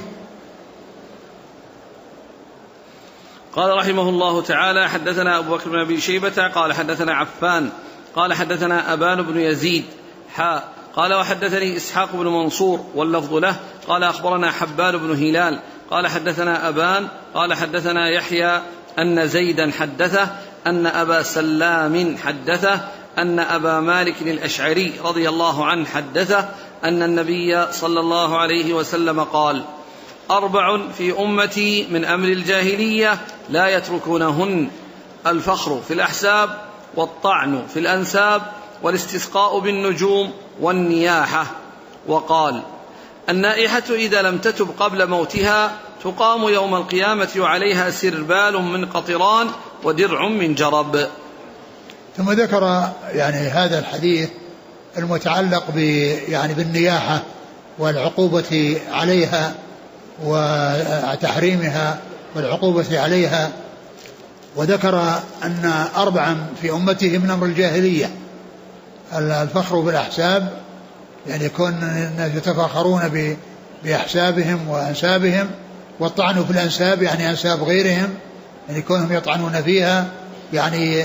قال رحمه الله تعالى: حدثنا أبو بكر بن أبي شيبة قال حدثنا عفان قال حدثنا أبان بن يزيد قال وحدثني إسحاق بن منصور واللفظ له قال أخبرنا حبان بن هلال قال حدثنا أبان قال حدثنا يحيى أن زيدا حدثه أن أبا سلام حدثه أن أبا مالك الأشعري رضي الله عنه حدثه أن النبي صلى الله عليه وسلم قال: 4 في أمتي من أمر الجاهلية لا يتركونهن: الفخر في الأحساب، والطعن في الأنساب، والاستسقاء بالنجوم، والنياحة. وقال: النائحة إذا لم تتب قبل موتها تقام يوم القيامة وعليها سربال من قطران ودرع من جرب. ثم ذكر يعني هذا الحديث المتعلق يعني بالنياحة والعقوبة عليها وتحريمها والعقوبة عليها، وذكر أن 4 في أمته من أمر الجاهلية: الفخر بالأحساب، يعني يكون الناس يتفاخرون بأحسابهم وأنسابهم، والطعن في الأنساب يعني أنساب غيرهم، يعني كونهم يطعنون فيها يعني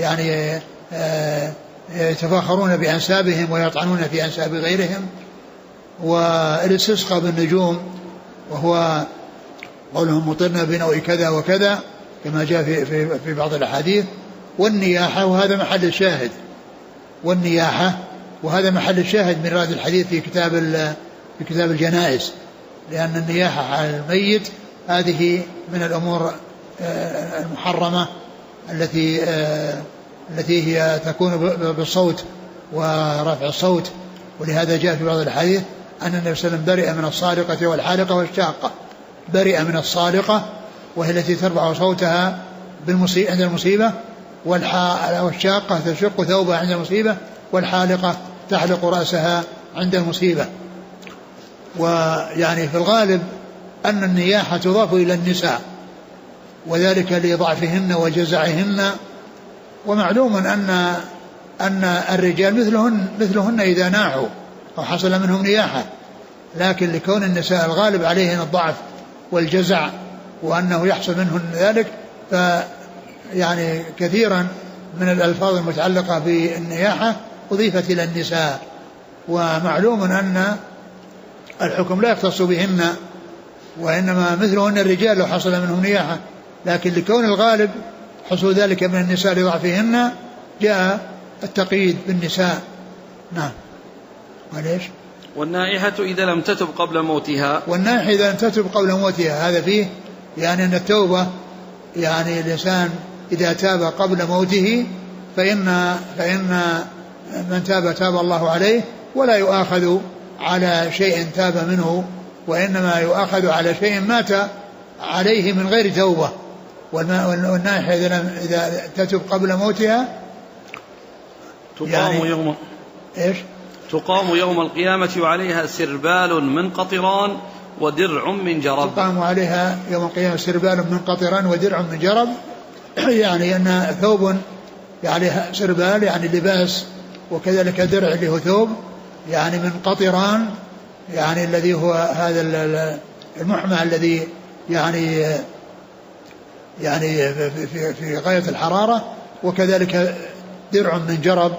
يتفاخرون بأنسابهم ويطعنون في أنساب غيرهم، والاستسقاء بالنجوم وهو قولهم مطرنا بنوء كذا وكذا كما جاء في بعض الأحاديث، والنياحة، وهذا محل الشاهد، والنياحة وهذا محل الشاهد من هذا الحديث في كتاب الجنائز، لأن النياحة على الميت هذه من الأمور المحرمة التي هي تكون بالصوت ورفع الصوت. ولهذا جاء في بعض الحديث أن النبي صلى الله عليه وسلم برئ من الصالقة والحالقة والشاقة. برئ من الصالقة وهي التي ترفع صوتها عند المصيبة، والشاقة تشق ثوبها عند المصيبة، والحالقة تحلق رأسها عند المصيبة. ويعني في الغالب أن النياحة تضاف إلى النساء، وذلك لضعفهن وجزعهن. ومعلوم أن الرجال مثلهن إذا ناحوا أو حصل منهم نياحة، لكن لكون النساء الغالب عليهن الضعف والجزع وأنه يحصل منهن ذلك، فيعني كثيرا من الألفاظ المتعلقة بالنياحة أضيفت إلى النساء. ومعلوم أن الحكم لا يختص بهن، وإنما مثلهن الرجال لو حصل منهم نياحة، لكن لكون الغالب حصول ذلك من النساء لضعفهن جاء التقييد بالنساء. نعم. وليش؟ والنائحة إذا لم تتب قبل موتها. والنائحة إذا لم تتب قبل موتها، هذا فيه يعني أن التوبة، يعني الإنسان إذا تاب قبل موته فإن من تاب الله عليه، ولا يؤاخذ على شيء تاب منه، وإنما يؤاخذ على شيء مات عليه من غير توبة. والنائحة إذا تتب قبل موتها تقام يوم القيامة وعليها سربال من قطران ودرع من جرب. تقام عليها يوم القيامة سربال من قطران ودرع من جرب، يعني أن ثوب يعني سربال يعني لباس، وكذلك درع اللي هو ثوب يعني من قطران، يعني الذي هو هذا المحمى الذي يعني في غاية الحرارة، وكذلك درع من جرب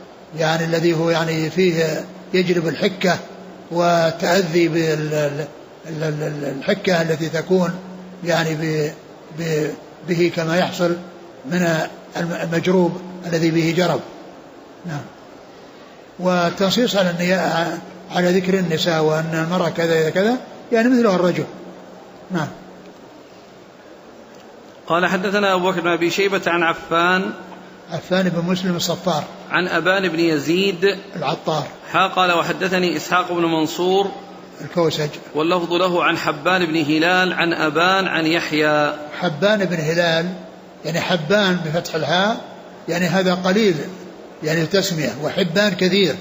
يعني الذي هو يعني فيه يجلب الحكة والتأذي الحكة التي تكون يعني به كما يحصل من المجروب الذي به جرب. نعم. والتنصيص على ذكر النساء وأن المرأة كذا كذا يعني مثله الرجل. نعم. قال حدثنا أبو بكر بن أبي شيبة عن عفان بن مسلم الصفار عن أبان بن يزيد العطار قال وحدثني إسحاق بن منصور الكوسج واللفظ له عن حبان بن هلال عن أبان عن يحيى. حبان بن هلال يعني حبان بفتح الهاء يعني هذا قليل يعني التسمية، وحبان كثير،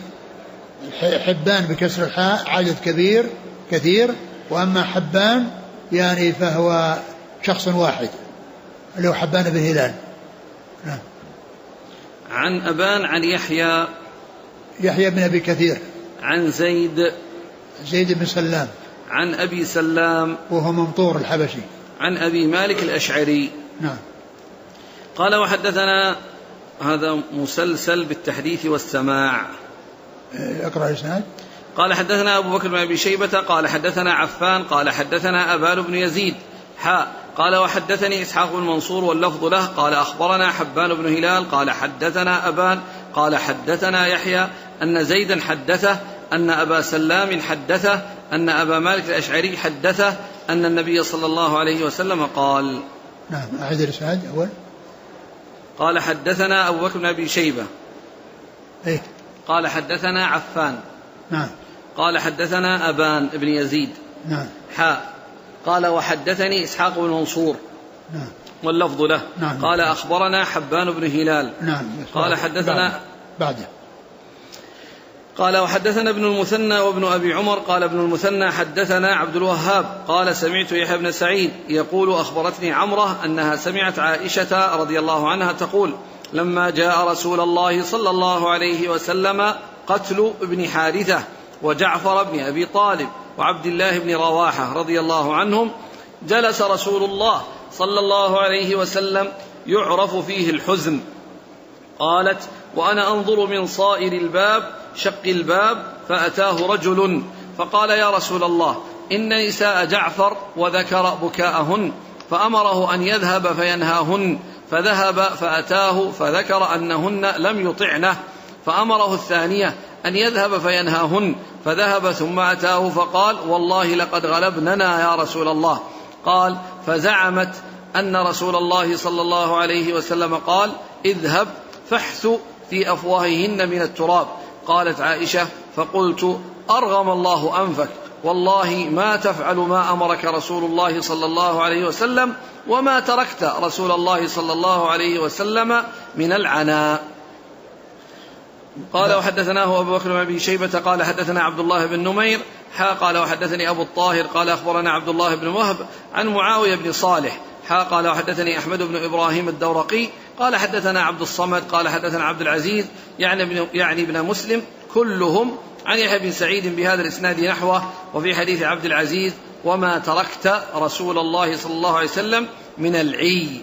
حبان بكسر الحاء عدد كبير كثير، وأما حبان يعني فهو شخص واحد اللي هو حبان بن هلال. نعم. عن أبان عن يحيى بن أبي كثير عن زيد بن سلام عن أبي سلام وهو ممطور الحبشي عن أبي مالك الأشعري. نعم. قال وحدثنا، هذا مسلسل بالتحديث والسماع. اقرأ الإسناد. قال حدثنا أبو بكر بن أبي شيبة قال حدثنا عفان قال حدثنا أبان بن يزيد قال وحدثني إسحاق بن منصور واللفظ له قال أخبرنا حبان بن هلال قال حدثنا أبان قال حدثنا يحيى أن زيدا حدثه أن أبا سلام حدثه أن أبا مالك الأشعري حدثه أن النبي صلى الله عليه وسلم قال. نعم. أعيد الإسناد أول. قال حدثنا أبو بكر بن أبي شيبة قال حدثنا عفان نعم. قال حدثنا أبان بن يزيد نعم. قال وحدثني إسحاق بن منصور نعم. واللفظ له. نعم. قال أخبرنا حبان بن هلال. نعم. قال حدثنا بعده. قال وحدثنا ابن المثنى وابن أبي عمر قال ابن المثنى حدثنا عبد الوهاب قال سمعت يحيى بن سعيد يقول أخبرتني عمرة أنها سمعت عائشة رضي الله عنها تقول لما جاء رسول الله صلى الله عليه وسلم قتل ابن حارثة وجعفر بن أبي طالب وعبد الله بن رواحة رضي الله عنهم جلس رسول الله صلى الله عليه وسلم يعرف فيه الحزن. قالت وأنا أنظر من صائر الباب شق الباب فأتاه رجل فقال يا رسول الله إن نساء جعفر وذكر بكاءهن فأمره أن يذهب فينهاهن فذهب فأتاه فذكر أنهن لم يطعنه فأمره الثانية أن يذهب فينهاهن فذهب ثم أتاه فقال والله لقد غلبننا يا رسول الله. قال فزعمت أن رسول الله صلى الله عليه وسلم قال اذهب فاحث في أفواههن من التراب. قالت عائشة فقلت أرغم الله أنفك والله ما تفعل ما أمرك رسول الله صلى الله عليه وسلم وما تركت رسول الله صلى الله عليه وسلم من العناء. قال وحدثناه أبو بكر بن أبي شيبة قال حدثنا عبد الله بن نمير قال وحدثني أبو الطاهر قال أخبرنا عبد الله بن وهب عن معاوية بن صالح قال وحدثني أحمد بن إبراهيم الدورقي قال حدثنا عبد الصمد قال حدثنا عبد العزيز يعني ابن مسلم كلهم عن يحيى بن سعيد بهذا الإسناد نحوه وفي حديث عبد العزيز وما تركت رسول الله صلى الله عليه وسلم من العي.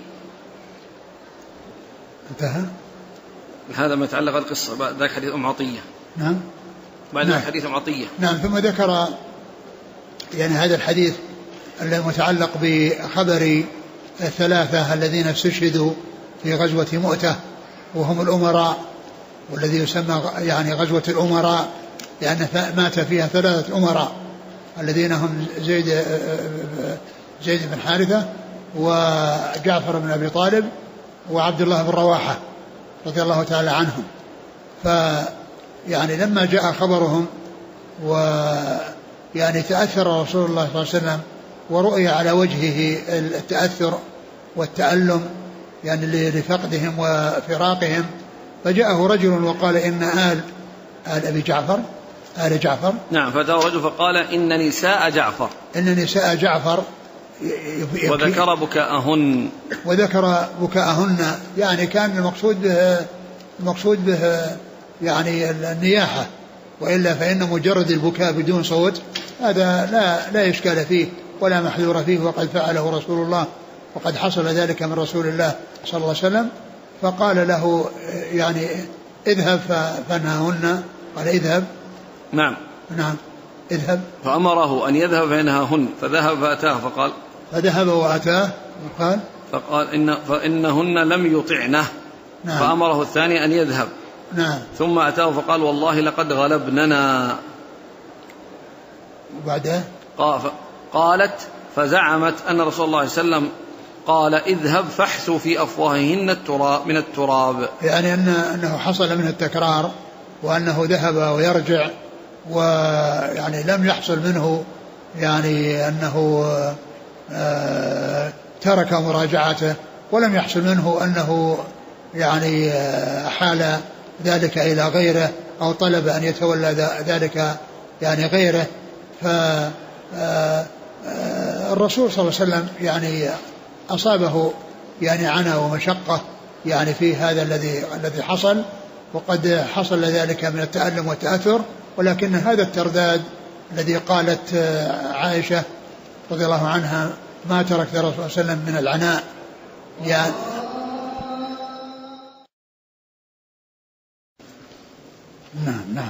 انتهى. هذا ما يتعلق القصة بعد ذاك حديث أم عطية. نعم. بعد ذاك حديث أم عطية. نعم. ثم ذكر يعني هذا الحديث المتعلق بخبر الثلاثة الذين استشهدوا في غزوة مؤتة وهم الأمراء، والذي يسمى يعني غزوة الأمراء لأن مات فيها 3 أمراء الذين هم زيد بن حارثة وجعفر بن أبي طالب وعبد الله بن رواحة رضي الله تعالى عنهم. فيعني لما جاء خبرهم ويعني تأثر رسول الله صلى الله عليه وسلم ورؤي على وجهه التأثر والتألم يعني لفقدهم وفراقهم، فجاءه رجل وقال إن آل جعفر نعم. فأتاه رجل فقال إن نساء جعفر وذكر بكاءهن يعني كان المقصود به يعني النياحة، وإلا فإن مجرد البكاء بدون صوت هذا لا إشكال فيه ولا محذور فيه، وقد فعله رسول الله وقد حصل ذلك من رسول الله صلى الله عليه وسلم. فقال له يعني اذهب فانهاهن، قال اذهب. نعم. اذهب، فأمره أن يذهب فينهاهن، فذهب فأتاه فذهب وأتاه فقال فإنهن لم يطعنه. نعم. فأمره الثاني أن يذهب. نعم. ثم أتاه فقال والله لقد غلبننا. وبعده قالت فزعمت أن رسول الله صلى الله عليه وسلم قال اذهب فاحثوا في أفواههن التراب من التراب، يعني أنه حصل منه التكرار، وأنه ذهب ويرجع، ويعني لم يحصل منه يعني أنه ترك مراجعته، ولم يحصل منه أنه يعني حال ذلك إلى غيره أو طلب أن يتولى ذلك يعني غيره. فالرسول صلى الله عليه وسلم يعني أصابه يعني عناء ومشقة يعني في هذا الذي حصل، وقد حصل ذلك من التألم والتأثر، ولكن هذا الترداد الذي قالت عائشة رضي الله عنها ما ترك الرسول صلى الله عليه وسلم من العناء يعني. نعم.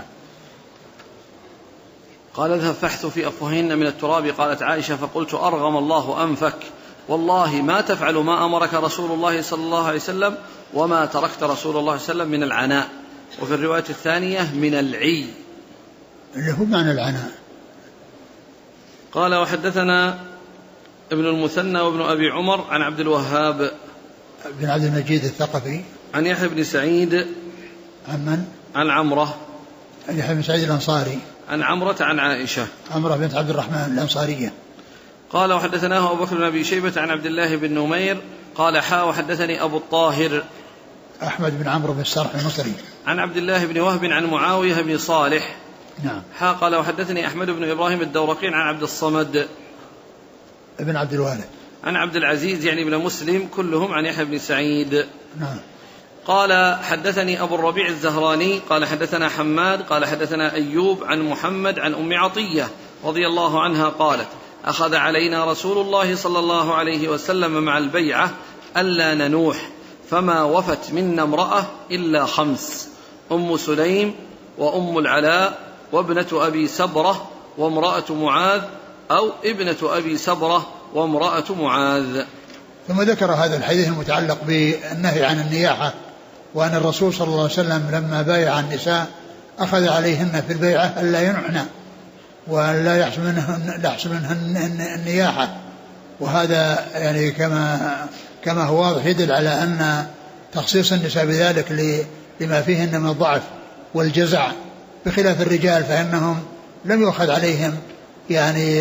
قال اذهب فاحث في أفواههن من التراب. قالت عائشة فقلت أرغم الله أنفك، والله ما تفعل ما أمرك رسول الله صلى الله عليه وسلم، وما تركت رسول الله صلى الله عليه وسلم من العناء. وفي الرواية الثانية من العي اللي هو معنى العناء. قال وحدثنا ابن المثنى وابن أبي عمر عن عبد الوهاب بن عبد المجيد الثقفي عن يحيى بن سعيد عن من؟ عن عمرة، يحيى بن سعيد الأنصاري عن عمرة عن عائشة عمرة بنت عبد الرحمن الأنصارية. قال وحدثناه أبو بكر بن أبي شيبة عن عبد الله بن نمير قال وحدثني أبو الطاهر أحمد بن عمرو بن السرح المصري عن عبد الله بن وهب عن معاوية بن صالح. نعم. قال وحدثني أحمد بن إبراهيم الدورقي عن عبد الصمد ابن عبد الوارث عن عبد العزيز يعني بن مسلم كلهم عن يحيى بن سعيد. نعم. قال حدثني أبو الربيع الزهراني قال حدثنا حماد قال حدثنا أيوب عن محمد عن أم عطية رضي الله عنها قالت أخذ علينا رسول الله صلى الله عليه وسلم مع البيعة ألا ننوح، فما وفت منا امرأة إلا 5: أم سليم وأم العلاء وابنة أبي سبرة وامرأة معاذ أو ابنة أبي سبرة وامرأة معاذ. ثم ذكر هذا الحديث المتعلق بالنهي عن النياحة، وأن الرسول صلى الله عليه وسلم لما بايع النساء أخذ عليهن في البيعة ألا ينحن وأن لا يحصل منهن النياحة، وهذا يعني كما هو واضح يدل على أن تخصيص النساء بذلك لما فيهن من الضعف والجزع، بخلاف الرجال فإنهم لم يؤخذ عليهم يعني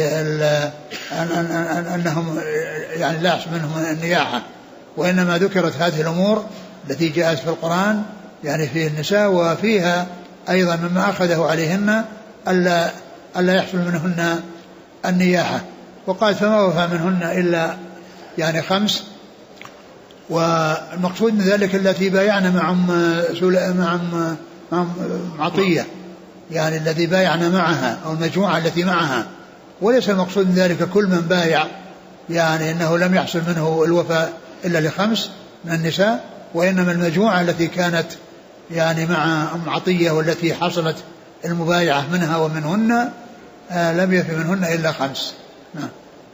أنهم يعني لا يحصل منهم النياحة، وإنما ذكرت هذه الأمور التي جاءت في القرآن يعني في النساء، وفيها أيضا مما أخذه عليهن ألا يحصل منهن النياحة. وقال فما وفى منهن إلا يعني 5، والمقصود من ذلك التي بايعنا مع عطية، يعني الذي بايعنا معها أو المجموعة التي معها، وليس المقصود من ذلك كل من بايع يعني أنه لم يحصل منه الوفاء إلا ل5 من النساء، وإنما المجموعة التي كانت يعني مع أم عطية والتي حصلت المبايعة منها ومنهن لم يفي منهن إلا 5. نعم.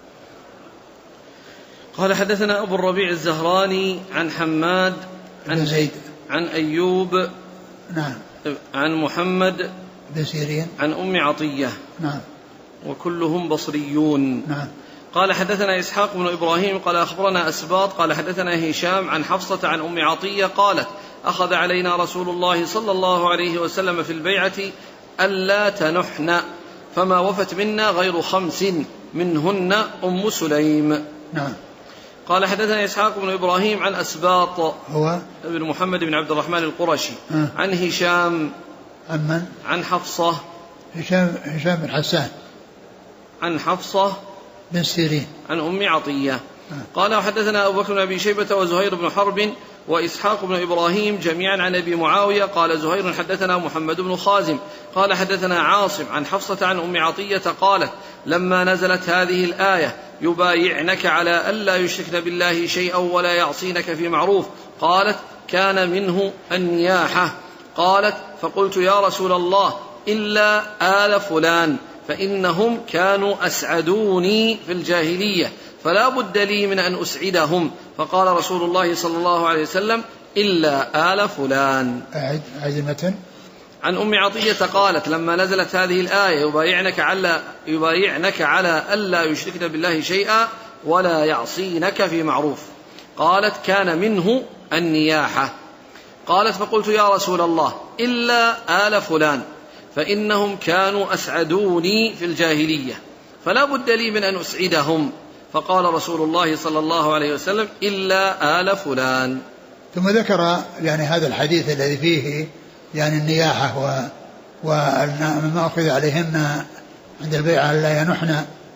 قال حدثنا أبو الربيع الزهراني عن حماد عن زيد عن أيوب نعم عن محمد بن سيرين عن أم عطية نعم وكلهم بصريون. نعم. قال حدثنا إسحاق بن إبراهيم قال أخبرنا أسباط قال حدثنا هشام عن حفصة عن أم عطية قالت أخذ علينا رسول الله صلى الله عليه وسلم في البيعة ألا تنحن، فما وفت منا غير 5 منهن أم سليم. نعم. قال حدثنا إسحاق بن إبراهيم عن أسباط هو ابن محمد بن عبد الرحمن القرشي عن هشام عن من؟ عن حفصة هشام بن حسان عن حفصة بن سيرين عن أم عطية. قال وحدثنا أبو بكر بن أبي شيبة وزهير بن حرب وإسحاق بن إبراهيم جميعا عن أبي معاوية. قال زهير حدثنا محمد بن خازم قال حدثنا عاصم عن حفصة عن أم عطية قالت لما نزلت هذه الآية يبايعنك على ألا يشركن بالله شيئا ولا يعصينك في معروف قالت كان منه النياحة. قالت فقلت يا رسول الله إلا آل فلان، فإنهم كانوا أسعدوني في الجاهلية فلا بد لي من أن أسعدهم. فقال رسول الله صلى الله عليه وسلم إلا آل فلان. أعد المتن. عن أم عطية قالت لما نزلت هذه الآية يبايعنك على ألا يشركن بالله شيئا ولا يعصينك في معروف، قالت كان منه النياحة. قالت فقلت يا رسول الله إلا آل فلان فإنهم كانوا أسعدوني في الجاهلية فلا بد لي من أن أسعدهم. فقال رسول الله صلى الله عليه وسلم إلا آل فلان. ثم ذكر يعني هذا الحديث الذي فيه يعني النياحة وأن ما أخذ عليهن عند البيعة لا ينحن،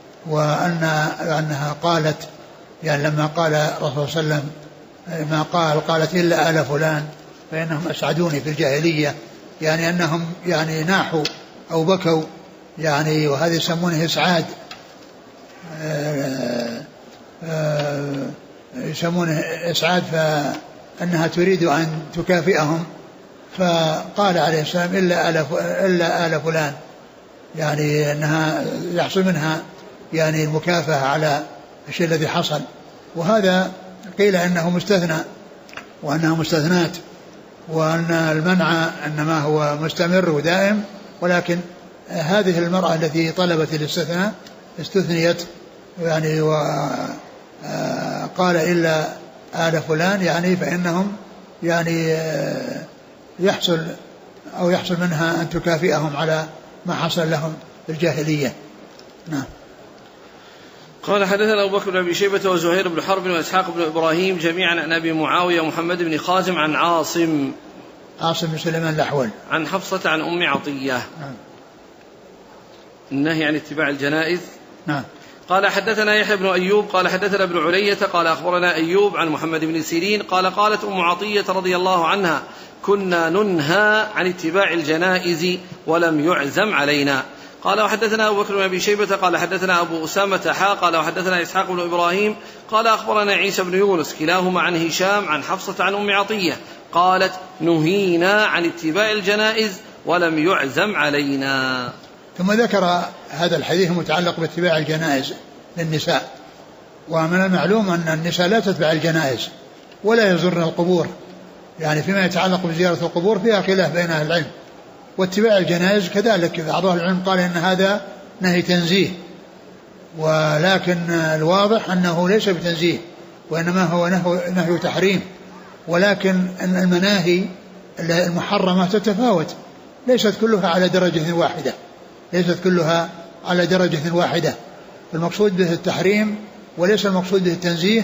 وأنها قالت يعني لما قال الرسول صلى الله عليه وسلم ما قالت إلا آل فلان فإنهم أسعدوني في الجاهلية، يعني أنهم يعني ناحوا أو بكوا يعني، وهذا يسمونه إسعاد، يسمونه إسعاد، فأنها تريد أن تكافئهم، فقال عليه السلام إلا آل فلان، يعني أنها يحصل منها يعني المكافأة على الشيء الذي حصل. وهذا قيل أنه مستثنى وأنها مستثنات، وأن المنع إنما هو مستمر ودائم، ولكن هذه المرأة التي طلبت الاستثناء استثنيت يعني، وقال إلا آل فلان يعني فإنهم يعني يحصل منها أن تكافئهم على ما حصل لهم في الجاهلية. نعم. قال حدثنا أبو بكر بن أبي شيبة وزهير بن حرب وإسحاق بن إبراهيم جميعا عن أبي معاوية ومحمد بن خازم عن عاصم بن سليمان الأحول عن حفصة عن أم عطية. نعم. النهي عن اتباع الجنائز. نعم. قال حدثنا يحيى بن أيوب قال حدثنا ابن علية قال أخبرنا أيوب عن محمد بن سيرين قال قالت أم عطية رضي الله عنها كنا ننهى عن اتباع الجنائز ولم يعزم علينا. قال وحدثنا أبو بكر بن أبي شيبة قال حدثنا أبو أسامة قال وحدثنا إسحاق بن إبراهيم قال أخبرنا عيسى بن يونس كلاهما عن هشام عن حفصة عن أم عطية قالت نهينا عن اتباع الجنائز ولم يعزم علينا. ثم ذكر هذا الحديث المتعلق باتباع الجنائز للنساء. ومن المعلوم أن النساء لا تتبع الجنائز ولا يزورن القبور، يعني فيما يتعلق بزيارة القبور فيها خلاف بين أهل العلم، واتباع الجنائز كذلك بعض أهل العلم قال إن هذا نهي تنزيه، ولكن الواضح أنه ليس بتنزيه وإنما هو نهي تحريم، ولكن المناهي المحرمة تتفاوت، ليست كلها على درجة واحدة، المقصود به التحريم وليس المقصود به التنزيه.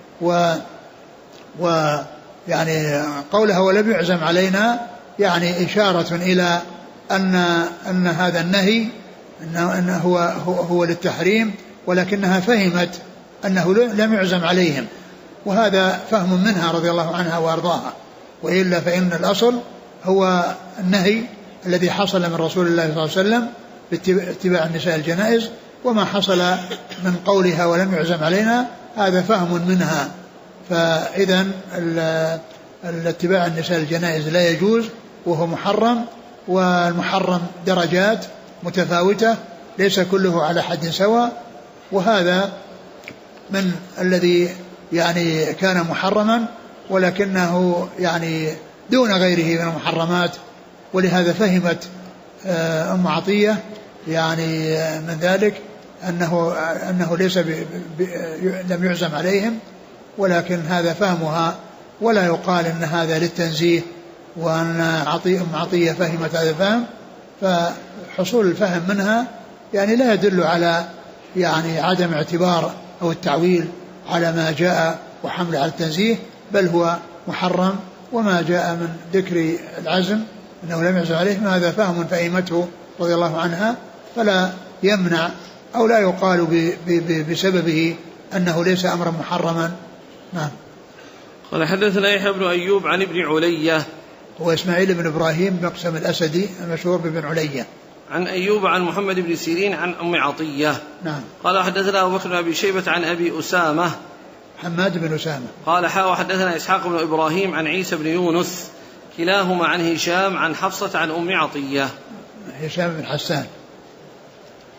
ويعني قولها ولم يعزم علينا يعني إشارة إلى أن هذا النهي أنه هو للتحريم، ولكنها فهمت أنه لم يعزم عليهم، وهذا فهم منها رضي الله عنها وأرضاها، وإلا فإن الأصل هو النهي الذي حصل من رسول الله صلى الله عليه وسلم باتباع النساء الجنائز، وما حصل من قولها ولم يعزم علينا هذا فهم منها. فإذا اتباع النساء الجنائز لا يجوز وهو محرم، والمحرم درجات متفاوتة ليس كله على حد سواء، وهذا من الذي يعني كان محرما ولكنه يعني دون غيره من المحرمات. ولهذا فهمت أم عطية يعني من ذلك أنه ليس لم يعزم عليهم، ولكن هذا فهمها، ولا يقال أن هذا للتنزيه وأن أم عطية فهمت هذا الفهم. فحصول الفهم منها يعني لا يدل على يعني عدم اعتبار أو التعويل على ما جاء وحمل على التنزيه، بل هو محرم، وما جاء من ذكر العزم أنه لم يعزم عليه هذا فهم فهمته رضي الله عنها، فلا يمنع أو لا يقال بسببه أنه ليس أمرا محرما. نعم. قال حدثنا يحيى بن أيوب عن ابن علية هو إسماعيل بن إبراهيم مقسم الأسدي المشهور بابن علية، عن أيوب عن محمد بن سيرين عن أم عطية. نعم. قال حدثنا أبو بكر بن أبي شيبة عن أبي أسامة حماد بن أسامة قال حدثنا إسحاق بن إبراهيم عن عيسى بن يونس كلاهما عن هشام عن حفصة عن أم عطية. هشام بن حسان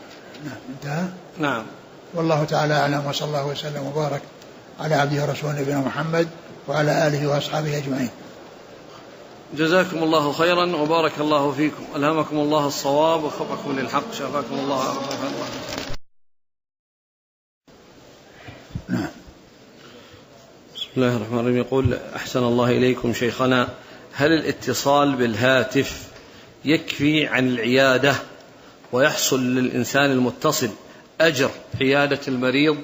انتهى. نعم. والله تعالى أعلم، وصلى الله وسلم وبارك على عبده ورسوله نبينا محمد وعلى آله وأصحابه أجمعين. جزاكم الله خيرا وبارك الله فيكم، ألهمكم الله الصواب ووفقكم للحق، شفاكم الله. نعم. بسم الله الرحمن الرحيم. يقول: أحسن الله إليكم شيخنا، هل الاتصال بالهاتف يكفي عن العيادة ويحصل للإنسان المتصل أجر عيادة المريض؟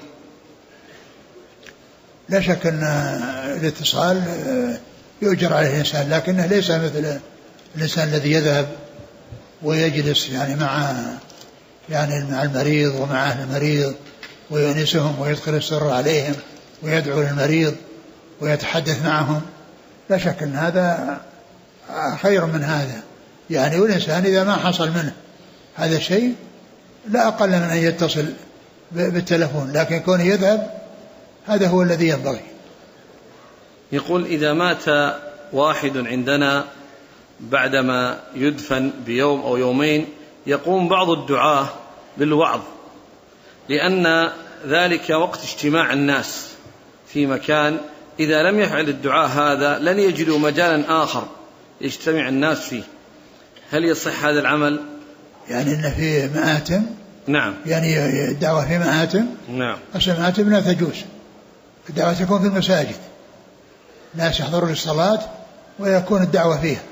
لا شك أن الاتصال يؤجر عليه الإنسان، لكنه ليس مثل الإنسان الذي يذهب ويجلس مع المريض ومع أهل المريض ويؤنسهم ويدخل السر عليهم ويدعو للمريض ويتحدث معهم. لا شك أن هذا خير من هذا، والإنسان إذا ما حصل منه هذا الشيء لا أقل من أن يتصل بالتلفون، لكن كونه يذهب هذا هو الذي ينبغي. يقول: إذا مات واحد عندنا بعدما يدفن بيوم أو يومين يقوم بعض الدعاة بالوعظ، لأن ذلك وقت اجتماع الناس في مكان، إذا لم يفعل الدعاء هذا لن يجدوا مجالا آخر يجتمع الناس فيه، هل يصح هذا العمل؟ إن في مآتم. نعم. الدعوة في مآتم. نعم. المآتم لا تجوز، الدعوة تكون في المساجد، الناس يحضرون الصلاة ويكون الدعوة فيها.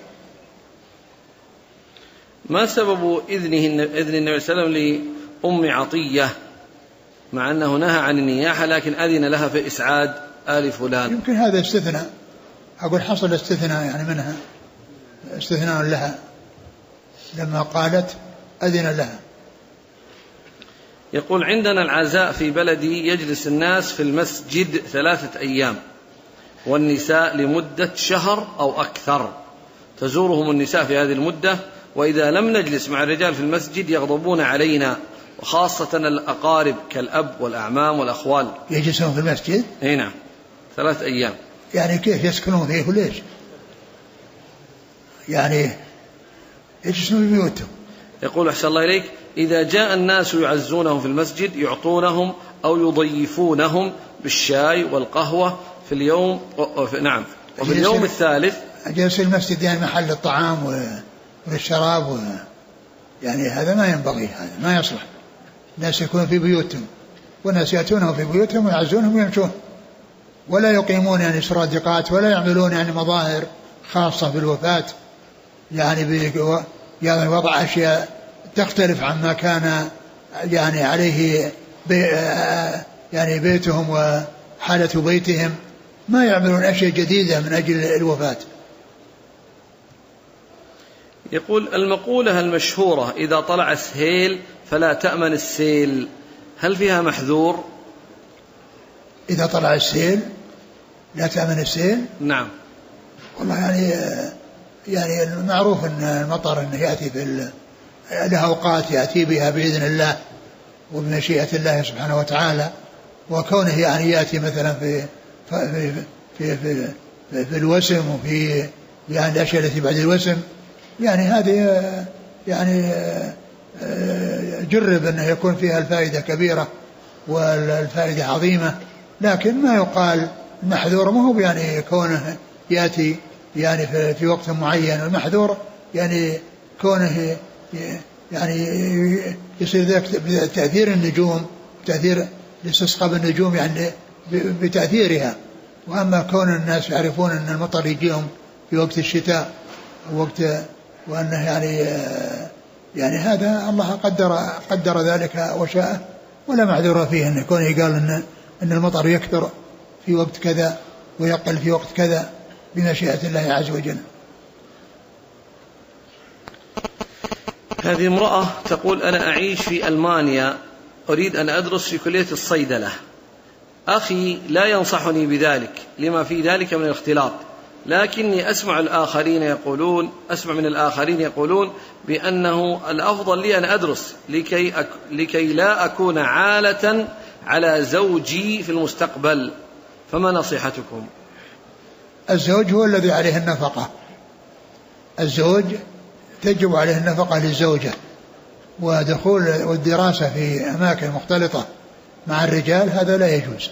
ما سبب إذن النبي صلى الله عليه وسلم لأم عطية مع أنه نهى عن النياحة لكن أذن لها في إسعاد آل فلان؟ يمكن هذا استثناء، أقول حصل استثناء منها، استثناء لها لما قالت أذن لها. يقول: عندنا العزاء في بلدي يجلس الناس في المسجد 3 أيام والنساء لمدة شهر أو أكثر، تزورهم النساء في هذه المدة، وإذا لم نجلس مع الرجال في المسجد يغضبون علينا، وخاصة الأقارب كالأب والأعمام والأخوال. يجلسون في المسجد؟ اي نعم، 3 أيام. كيف يسكنون فيه وليش؟ يجلسون في بيوتهم. يقول: أحسن الله إليك، إذا جاء الناس يعزونهم في المسجد يعطونهم أو يضيفونهم بالشاي والقهوة في اليوم نعم، وفي اليوم الثالث جلس المسجد محل الطعام والشراب هذا ما ينبغي، هذا ما يصلح. الناس يكونون في بيوتهم، والناس يأتونهم في بيوتهم ويعزونهم ويمشون، ولا يقيمون ولا يعملون مظاهر خاصة بالوفاة، وضع أشياء تختلف عما كان عليه بيتهم وحالة بيتهم، ما يعملون أشياء جديدة من أجل الوفاة. يقول: المقولة المشهورة إذا طلع السهيل فلا تأمن السيل، هل فيها محذور؟ إذا طلع السيل لا تأمن السيل؟ نعم. والله المعروف أن المطر أنه يأتي له أوقات يأتي بها بإذن الله وبمشيئة الله سبحانه وتعالى، وكونه يأتي مثلا في الوسم وفي الأشياء التي بعد الوسم، هذه جرب أنه يكون فيها الفائدة كبيرة والفائدة عظيمة، لكن ما يقال المحذور ما هو كونه يأتي في وقت معين، المحذور كونه يصير ذلك بتأثير النجوم، تأثير الاستسقاء بالنجوم بتأثيرها. وأما كون الناس يعرفون أن المطر يجيهم في وقت الشتاء وأنه هذا الله قدر ذلك وشاء، ولا معذور فيه أن يكون يقال أن المطر يكثر في وقت كذا ويقل في وقت كذا بمشيئة الله عز وجل. هذه امرأة تقول: أنا أعيش في ألمانيا، أريد أن أدرس في كلية الصيدلة، أخي لا ينصحني بذلك لما في ذلك من الاختلاط، لكني أسمع من الآخرين يقولون بأنه الأفضل لي أن أدرس لكي لا أكون عالة على زوجي في المستقبل، فما نصيحتكم؟ الزوج هو الذي عليه النفقة، الزوج تجب عليه النفقة للزوجة، ودخول والدراسة في أماكن مختلطة مع الرجال هذا لا يجوز.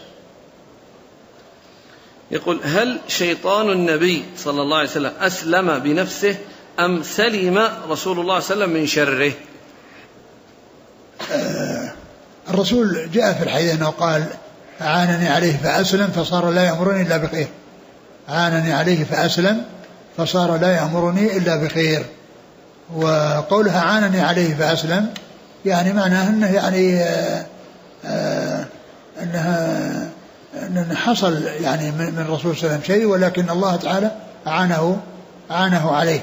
يقول: هل شيطان النبي صلى الله عليه وسلم أسلم بنفسه أم سلم رسول الله صلى الله عليه وسلم من شره؟ الرسول جاء في الحديث أنه قال: عانني عليه فأسلم فصار لا يأمرني إلا بخير. عانني عليه فأسلم فصار لا يأمرني إلا بخير. وقولها عانني عليه فأسلم يعني معناه أنه يعني أنه حصل يعني من الرسول صلى الله عليه وسلم شيء، ولكن الله تعالى أعانه عليه.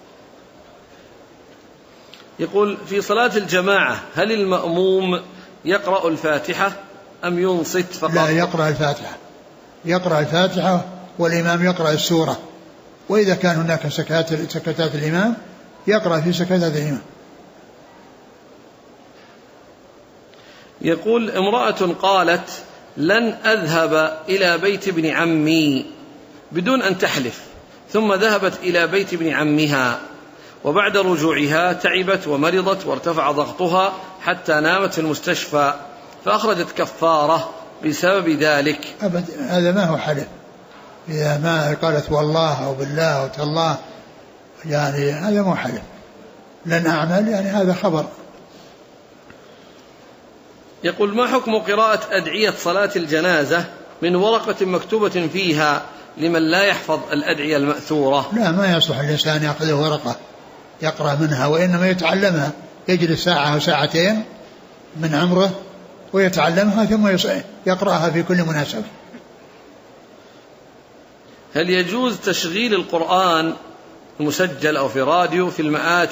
يقول: في صلاة الجماعة هل المأموم يقرأ الفاتحة أم ينصت فقط؟ لا، يقرأ الفاتحة والإمام يقرأ السورة، وإذا كان هناك سكتات الإمام يقرأ في سكتات الإمام. يقول: امرأة قالت: لن أذهب إلى بيت ابن عمي بدون أن تحلف، ثم ذهبت إلى بيت ابن عمها، وبعد رجوعها تعبت ومرضت وارتفع ضغطها حتى نامت في المستشفى، فأخرجت كفارة بسبب ذلك. أبد، هذا ما هو حلف. إذا ما قالت والله أو بالله أو تالله يعني هذا مو حلف. لن أعمل يعني هذا خبر. يقول: ما حكم قراءة أدعية صلاة الجنازة من ورقة مكتوبة فيها لمن لا يحفظ الأدعية المأثورة؟ لا، ما يصلح الإنسان يأخذ ورقة يقرأ منها، وإنما يتعلمها، يجلس ساعة أو ساعتين من عمره ويتعلمها ثم يقرأها في كل مناسبة. هل يجوز تشغيل القرآن المسجل أو في راديو في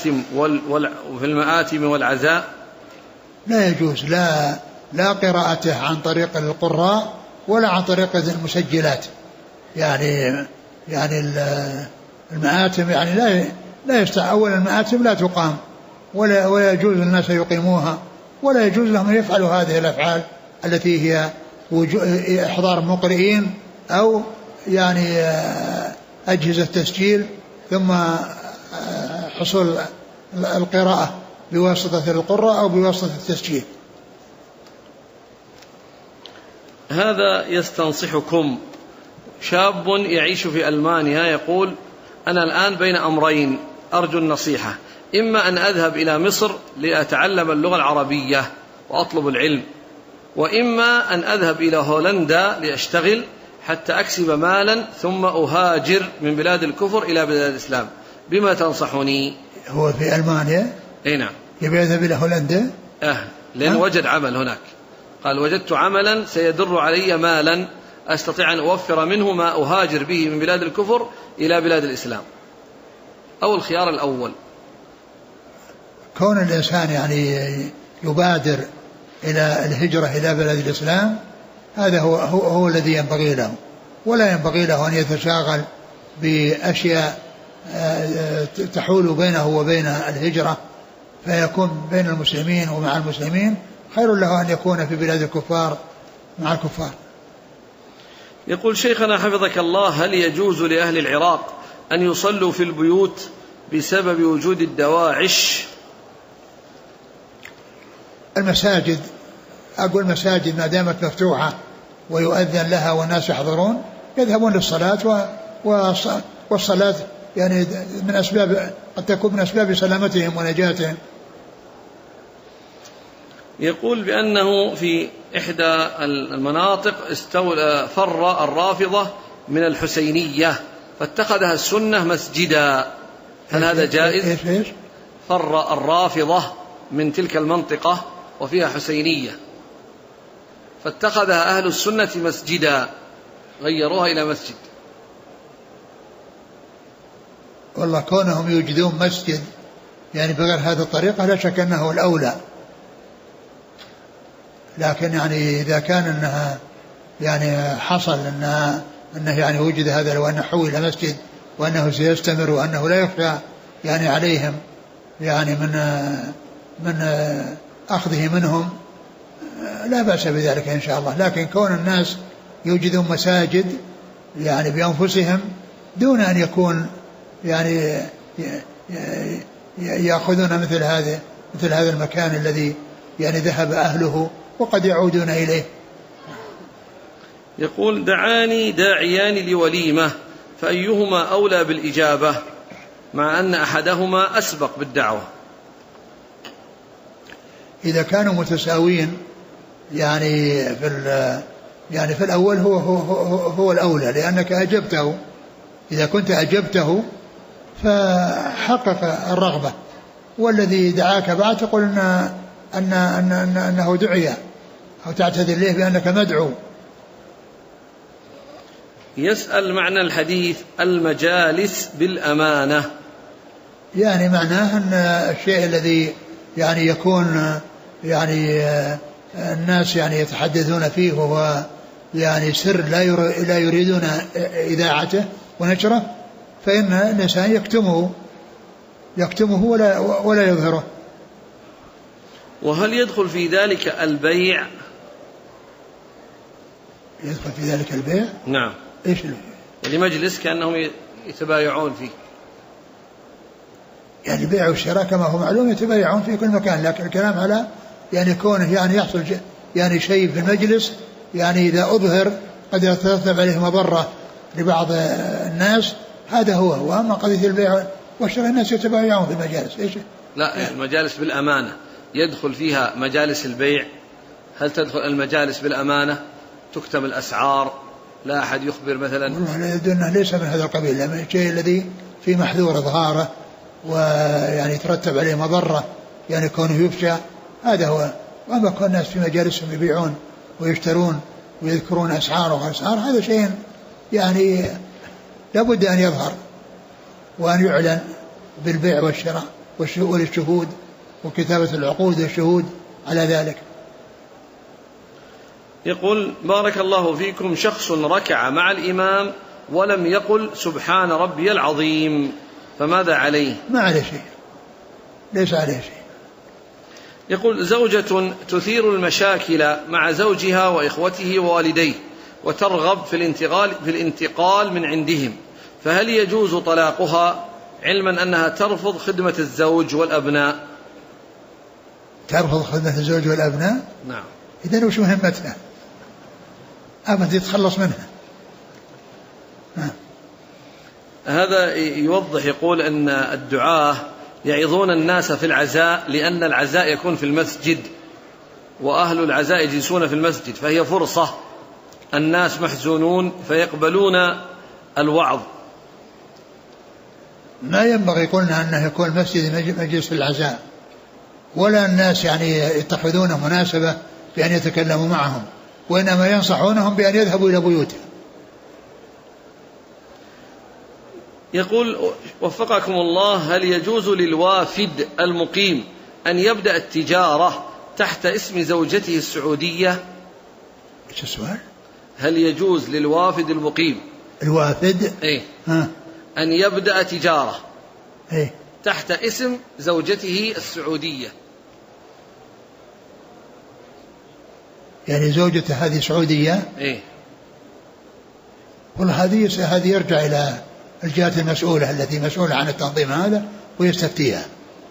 المآتم والعزاء؟ لا يجوز، لا قراءته عن طريق القراء ولا عن طريق المسجلات. يعني المآتم يعني لا يستطيع. أولا المآتم لا تقام ولا يجوز الناس يقيموها، ولا يجوز لهم يفعلوا هذه الأفعال التي هي إحضار مقرئين أو يعني أجهزة تسجيل ثم حصول القراءة بواسطة القراء أو بواسطة التسجيل. هذا يستنصحكم شاب يعيش في ألمانيا، يقول: أنا الآن بين أمرين أرجو النصيحة، إما أن أذهب إلى مصر لأتعلم اللغة العربية وأطلب العلم، وإما أن أذهب إلى هولندا لأشتغل حتى أكسب مالا ثم أهاجر من بلاد الكفر إلى بلاد الإسلام، بما تنصحني؟ هو في ألمانيا؟ أي نعم. يبي يذهب إلى هولندا؟ لأن وجد عمل هناك. قال: وجدت عملا سيدر علي مالا أستطيع أن أوفر منه ما أهاجر به من بلاد الكفر إلى بلاد الإسلام، أو الخيار الأول. كون الإنسان يعني يبادر إلى الهجرة إلى بلاد الإسلام هذا هو الذي ينبغي له، ولا ينبغي له أن يتشاغل بأشياء تحول بينه وبين الهجرة، فيكون بين المسلمين ومع المسلمين. خير له أن يكون في بلاد الكفار مع الكفار. يقول: شيخنا حفظك الله، هل يجوز لأهل العراق أن يصلوا في البيوت بسبب وجود الدواعش؟ المساجد، أقول مساجد ما دامت مفتوحة ويؤذن لها والناس يحضرون يذهبون للصلاة، والصلاة يعني من أسباب، قد تكون من أسباب سلامتهم ونجاتهم. يقول بأنه في إحدى المناطق فر الرافضة من الحسينية فاتخذها السنة مسجدا، هل هذا جائز؟ فر الرافضة من تلك المنطقة وفيها حسينية فاتخذها أهل السنة مسجدا، غيروها إلى مسجد. والله كونهم يوجدون مسجد يعني بغير هذه الطريقة لا شك أنه الأولى، لكن يعني إذا كان أنها يعني حصل أنه يعني وجد هذا وأنه حول إلى مسجد وأنه سيستمر وأنه لا يخفى يعني عليهم يعني من أخذه منهم لا بأس بذلك إن شاء الله. لكن كون الناس يوجدون مساجد يعني بأنفسهم دون أن يكون يعني يأخذون مثل مثل هذا المكان الذي يعني ذهب أهله وقد يعودون إليه. يقول دعاني داعيان لوليمة فأيهما أولى بالإجابة مع أن أحدهما أسبق بالدعوة؟ إذا كانوا متساوين يعني في الأول هو الأولى لأنك أجبته. إذا كنت أجبته فحقق الرغبة، والذي دعاك بعد تقول أنه دعي أو تعتذر له بأنك مدعو. يسأل معنى الحديث المجالس بالأمانة، يعني معناه أن الشيء الذي يعني يكون يعني الناس يعني يتحدثون فيه وهو يعني سر لا يريدون إذاعته ونشره، فإن الإنسان يكتمه ولا يظهره. وهل يدخل في ذلك البيع؟ يدخل في ذلك البيع؟ نعم. إيش يعني مجلس كأنهم يتبايعون فيه، يعني البيع والشراء كما هو معلوم يتبايعون في كل مكان، لكن الكلام على يعني كونه يعني يحصل يعني شيء في المجلس يعني إذا أظهر قد يترتب عليه مضرة لبعض الناس، هذا هو. وأما قضية البيع والشراء الناس يتبايعون في المجالس. إيش؟ لا، المجالس بالأمانة يدخل فيها مجالس البيع. هل تدخل المجالس بالأمانة تكتم الأسعار لا أحد يخبر مثلا؟ والله ليس من هذا القبيل، لأن الشيء الذي في محذور إظهاره ويعني يترتب عليه مضرة يعني كونه يفشى هذا هو. وأما كون الناس في مجالسهم يبيعون ويشترون ويذكرون أسعار وأسعار، هذا شيء يعني لابد أن يظهر وأن يعلن بالبيع والشراء والشهود وكتابة العقود والشهود على ذلك. يقول بارك الله فيكم، شخص ركع مع الإمام ولم يقل سبحان ربي العظيم فماذا عليه؟ ما عليه شيء، ليس عليه شيء. يقول زوجة تثير المشاكل مع زوجها وإخوته ووالديه وترغب في الانتقال من عندهم، فهل يجوز طلاقها علما أنها ترفض خدمة الزوج والأبناء؟ ترفض خدمة الزوج والأبناء؟ نعم. إذن وش مهمتها؟ أبد يتخلص منها. هذا يوضح، يقول أن الدعاة يعظون الناس في العزاء لأن العزاء يكون في المسجد وأهل العزاء يجلسون في المسجد، فهي فرصة، الناس محزونون فيقبلون الوعظ. ما ينبغي قلنا أنه يكون المسجد مجلس العزاء، ولا الناس يعني يتخذون مناسبة بأن يتكلموا معهم، وإنما ينصحونهم بأن يذهبوا إلى بيوتهم. يقول وفقكم الله، هل يجوز للوافد المقيم أن يبدأ التجارة تحت اسم زوجته السعودية؟ إيش السؤال؟ هل يجوز للوافد المقيم الوافد أن يبدأ تجارة تحت اسم زوجته السعودية؟ يعني زوجته هذه سعودية؟ والله هذه يرجع إلى الجهات المسؤولة التي مسؤولة عن التنظيم هذا ويستفتيها.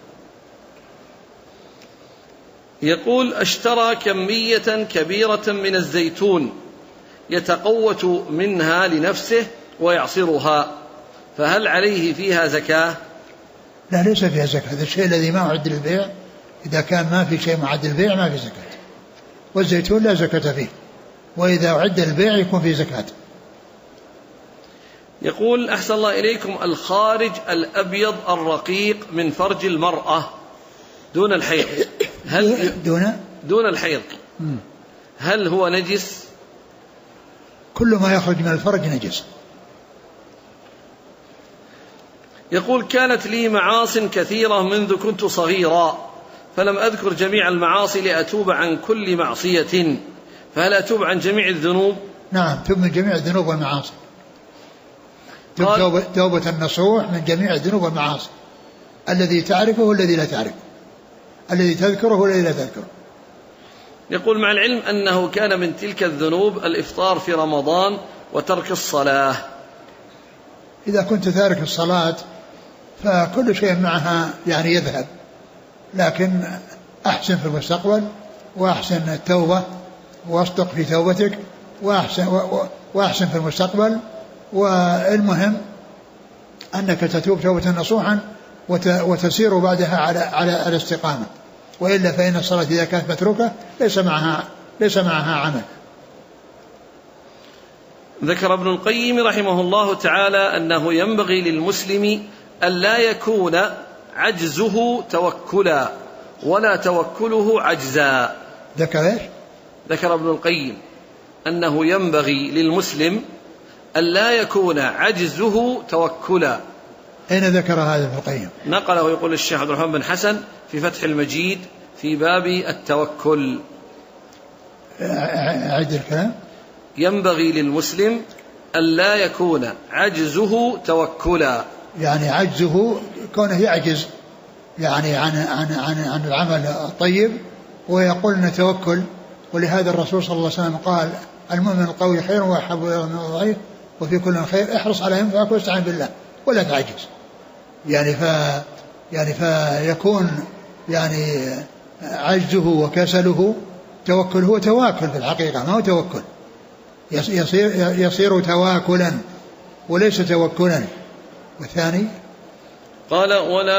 يقول اشترى كمية كبيرة من الزيتون يتقوت منها لنفسه ويعصرها، فهل عليه فيها زكاة؟ لا، ليس فيها زكاة. هذا الشيء الذي ما أعد للبيع، إذا كان ما في شيء معد للبيع ما في زكاة، والزيتون لا زكاة فيه، وإذا أعد للبيع يكون فيه زكاة. يقول أحسن الله إليكم، الخارج الأبيض الرقيق من فرج المرأة دون الحيض، هل دون الحيض هل هو نجس؟ كل ما يخرج من الفرج نجس. يقول كانت لي معاصٍ كثيرة منذ كنت صغيرا، فلم أذكر جميع المعاصي لأتوب عن كل معصية، فهل أتوب عن جميع الذنوب؟ نعم، تب من جميع الذنوب والمعاصي، توبة النصوح من جميع الذنوب والمعاصي، الذي تعرفه والذي لا تعرفه، الذي تذكره والذي لا تذكره. يقول مع العلم أنه كان من تلك الذنوب الإفطار في رمضان وترك الصلاة. إذا كنت تارك الصلاة فكل شيء معها يعني يذهب، لكن أحسن في المستقبل، وأحسن التوبة، واصدق في توبتك، وأحسن في المستقبل. والمهم أنك تتوب توبة نصوحا وتسير بعدها على الاستقامة، وإلا فإن الصلاة إذا كانت متروكة ليس معها عمل. ذكر ابن القيم رحمه الله تعالى أنه ينبغي للمسلم أن لا يكون عجزه توكلا ولا توكله عجزا. ذكر ابن القيم أنه ينبغي للمسلم أن لا يكون عجزه توكلا. أين ذكر هذا ابن القيم؟ نقله يقول الشيخ عبد الرحمن بن حسن في فتح المجيد في باب التوكل. أعد الكلام. ينبغي للمسلم أن لا يكون عجزه توكلا، يعني عجزه كونه يعجز يعني عن العمل الطيب ويقول انه توكل. ولهذا الرسول صلى الله عليه وسلم قال: المؤمن القوي خير واحب الى من الضعيف وفي كل خير، احرص على ينفعك واستعن بالله ولا تعجز. يعني فيكون يعني عجزه وكسله توكل، هو تواكل في الحقيقة، ما هو توكل، يصير تواكلا وليس توكلا. والثاني قال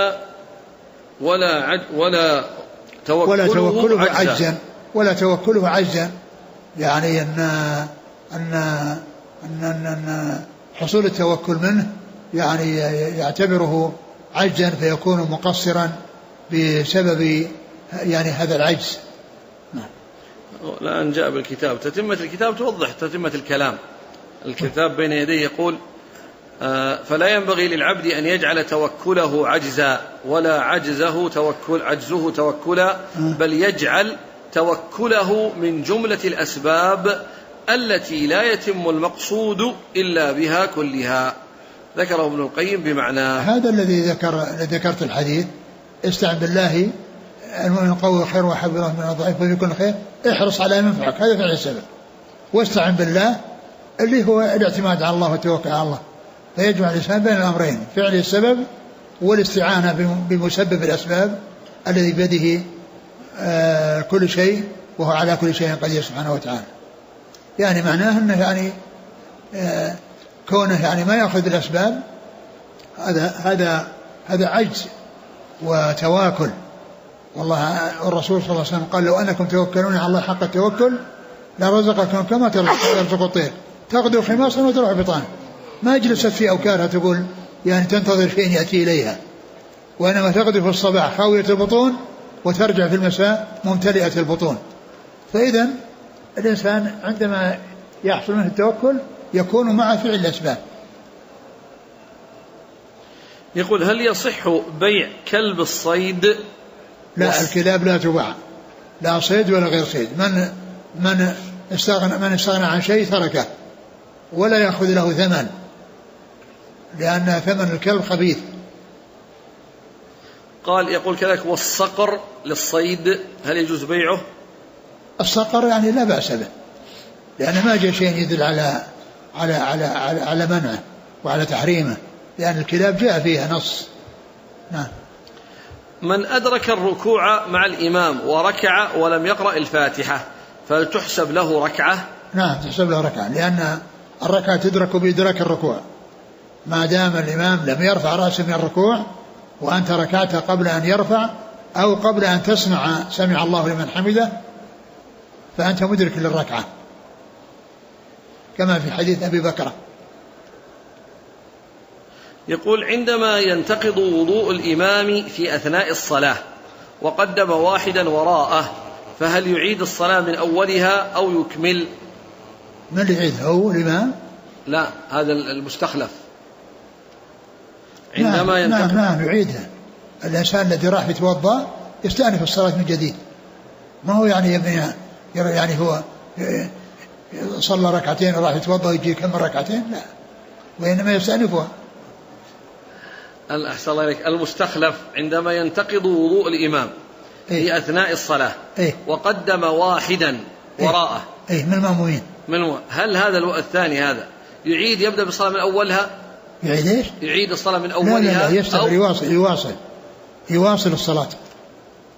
ولا توكله عجزا، يعني أن حصول التوكل منه يعني يعتبره عجزا فيكون مقصرا بسبب يعني هذا العجز. الآن جاء بالكتاب، تتمة الكتاب توضح تتمة الكلام. الكتاب بين يديه يقول: فلا ينبغي للعبد أن يجعل توكله عجزا ولا عجزه توكلا، بل يجعل توكله من جملة الأسباب التي لا يتم المقصود إلا بها كلها. ذكره ابن القيم بمعناه. هذا الذي ذكرت الحديث: استعن بالله، المؤمن القوي خير واحب الى من الضعيف وفي كل خير، احرص على منفعك، هذا فعل السبب. واستعن بالله اللي هو الاعتماد على الله والتوكل على الله، فيجمع الإنسان بين الأمرين: فعل السبب والاستعانة بمسبب الأسباب الذي بيده كل شيء وهو على كل شيء قدير سبحانه وتعالى. يعني معناه أنه يعني كونه يعني ما يأخذ الأسباب هذا عجز وتواكل. والله الرسول صلى الله عليه وسلم قال: لو أنكم توكلون على الله حق التوكل لرزقكم كما ترزق الطير تغدو خماصا وتروح بطان. ما جلست في أوكارها تقول يعني تنتظر شيء يأتي إليها، وإنما تغدو في الصباح خاوية البطون وترجع في المساء ممتلئة البطون. فإذا الإنسان عندما يحصل منه التوكل يكون مع فعل الأسباب. يقول: هل يصح بيع كلب الصيد؟ لا، الكلاب لا تباع، لا صيد ولا غير صيد. من استغنى عن شيء تركه ولا يأخذ له ثمن، لأن ثمن الكلب خبيث. يقول كذلك: والصقر للصيد هل يجوز بيعه؟ الصقر يعني لا بأس به، لأن ما جاء شيء يدل على منعه وعلى تحريمه، لأن الكلاب جاء فيها نص. نعم. من أدرك الركوع مع الإمام وركع ولم يقرأ الفاتحة فهل تحسب له ركعة؟ نعم تحسب له ركعة، لأن الركعة تدرك بإدراك الركوع، ما دام الإمام لم يرفع رأسه من الركوع وأنت ركعت قبل أن يرفع أو قبل أن تسمع سمع الله لمن حمده فأنت مدرك للركعة، كما في حديث أبي بكر. يقول: عندما ينتقض وضوء الإمام في أثناء الصلاة وقدم واحدا وراءه فهل يعيد الصلاة من أولها أو يكمل؟ من اللي يعيد؟ هو الإمام؟ لا، هذا المستخلف. عندما ينتقض نعم يعيدها. الإنسان الذي راح يتوضأ يستأنف الصلاة من جديد، ما هو يعني هو صلى ركعتين وراح يتوضأ ويجي يكمل ركعتين، لا، وإنما يستأنفها. أحسن الله إليك. المستخلف عندما ينتقض وضوء الإمام في أثناء الصلاة وقدم واحدا وراءه من المأمومين، هل هذا الثاني هذا يعيد يبدأ بالصلاة من أولها؟ يعيد إيش؟ يعيد الصلاة من أولها؟ لا يستمر، يواصل الصلاة.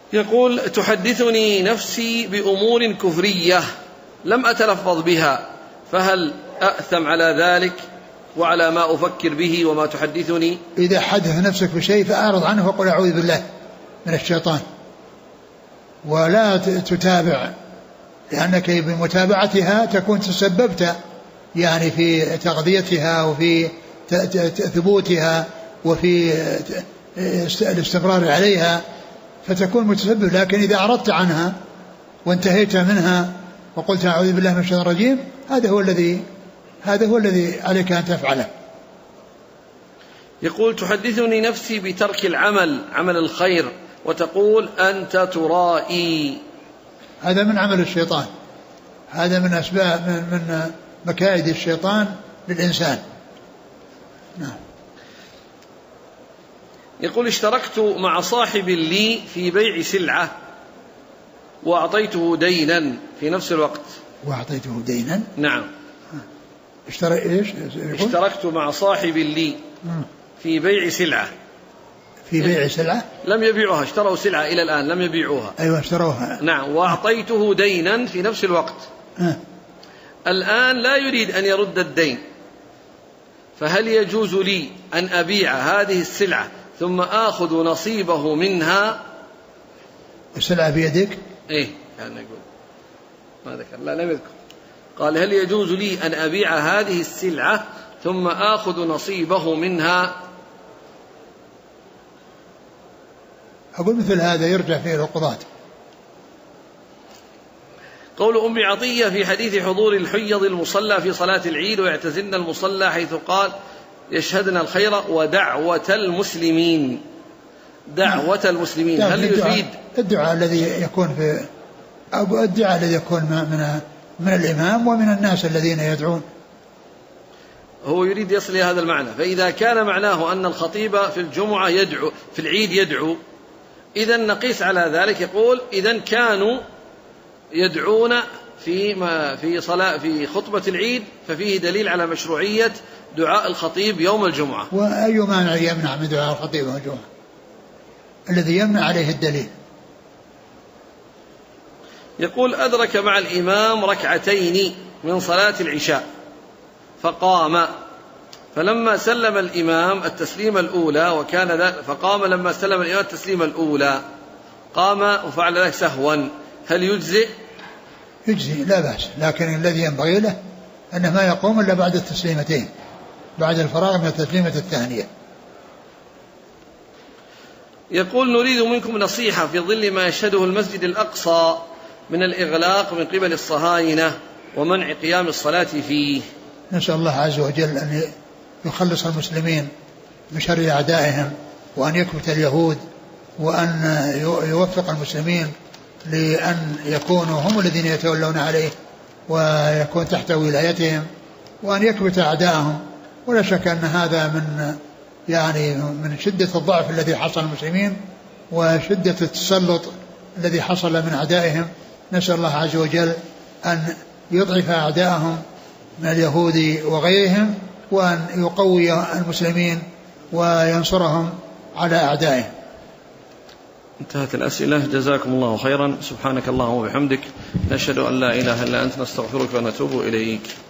يقول: تحدثني نفسي بأمور كفرية لم أتلفظ بها، فهل أأثم على ذلك وعلى ما أفكر به وما تحدثني؟ إذا حدث نفسك بشيء فأعرض عنه وقل أعوذ بالله من الشيطان، ولا تتابع، لأنك بمتابعتها تكون تسببت يعني في تغذيتها وفي ثبوتها وفي الاستمرار عليها، فتكون متسبب. لكن إذا أعرضت عنها وانتهيت منها وقلت أعوذ بالله من الشيطان الرجيم، هذا هو الذي عليك أن تفعله. يقول: تحدثني نفسي بترك العمل، عمل الخير، وتقول أنت ترائي. هذا من عمل الشيطان، هذا من أسباب من مكائد الشيطان للإنسان. نعم. يقول: اشتركت مع صاحب لي في بيع سلعة وأعطيته دينا في نفس الوقت. وأعطيته دينا؟ نعم. اشتركت مع صاحب لي في بيع سلعة. في بيع سلعة؟ لم يبيعوها، اشتروا سلعة إلى الآن لم يبيعوها. أيوة اشتروها. نعم. وأعطيته دينا في نفس الوقت. الآن لا يريد أن يرد الدين، فهل يجوز لي أن أبيع هذه السلعة ثم آخذ نصيبه منها؟ السلعة بيدك؟ إيه كان يقول ما ذكر، لا لم يذكر. قال: هل يجوز لي أن أبيع هذه السلعة ثم آخذ نصيبه منها؟ أقول مثل هذا يرجع فيه القضاة. قول أم عطية في حديث حضور الحيض المصلى في صلاة العيد ويعتزلن المصلى، حيث قال: يشهدن الخير ودعوة المسلمين. دعوة المسلمين هل يفيد الدعاء الذي يكون في الدعاء الذي يكون من الإمام ومن الناس الذين يدعون؟ هو يريد يصل إلى هذا المعنى. فإذا كان معناه أن الخطيب في الجمعة يدعو، في العيد يدعو، إذن نقيس على ذلك. يقول: إذن كانوا يدعون في خطبة العيد، ففيه دليل على مشروعية دعاء الخطيب يوم الجمعة. وأي مانع يمنع من دعاء الخطيب يوم الجمعة؟ الذي يمنع عليه الدليل. يقول: أدرك مع الإمام ركعتين من صلاة العشاء فقام، فلما سلم الإمام التسليم الأولى وكان ذلك، فقام لما سلم الإمام التسليم الأولى قام وفعل ذلك سهوا، هل يجزئ؟ يجزي لا بأس، لكن الذي ينبغي له أنه ما يقوم إلا بعد التسليمتين، بعد الفراغ من التسليمة الثانية. يقول: نريد منكم نصيحة في ظل ما يشهده المسجد الأقصى من الإغلاق من قبل الصهاينة ومنع قيام الصلاة فيه. نسأل الله عز وجل أن يخلص المسلمين من شر أعدائهم، وأن يكبت اليهود، وأن يوفق المسلمين لأن يكونوا هم الذين يتولون عليه ويكون تحت ولايتهم، وأن يكبت أعدائهم. ولا شك أن هذا من شدة الضعف الذي حصل المسلمين وشدة التسلط الذي حصل من أعدائهم. نسأل الله عز وجل أن يضعف أعدائهم من اليهود وغيرهم، وأن يقوي المسلمين وينصرهم على أعدائهم. انتهت الأسئلة. جزاكم الله خيرا. سبحانك اللهم وبحمدك، نشهد أن لا إله إلا أنت، نستغفرك ونتوب إليك.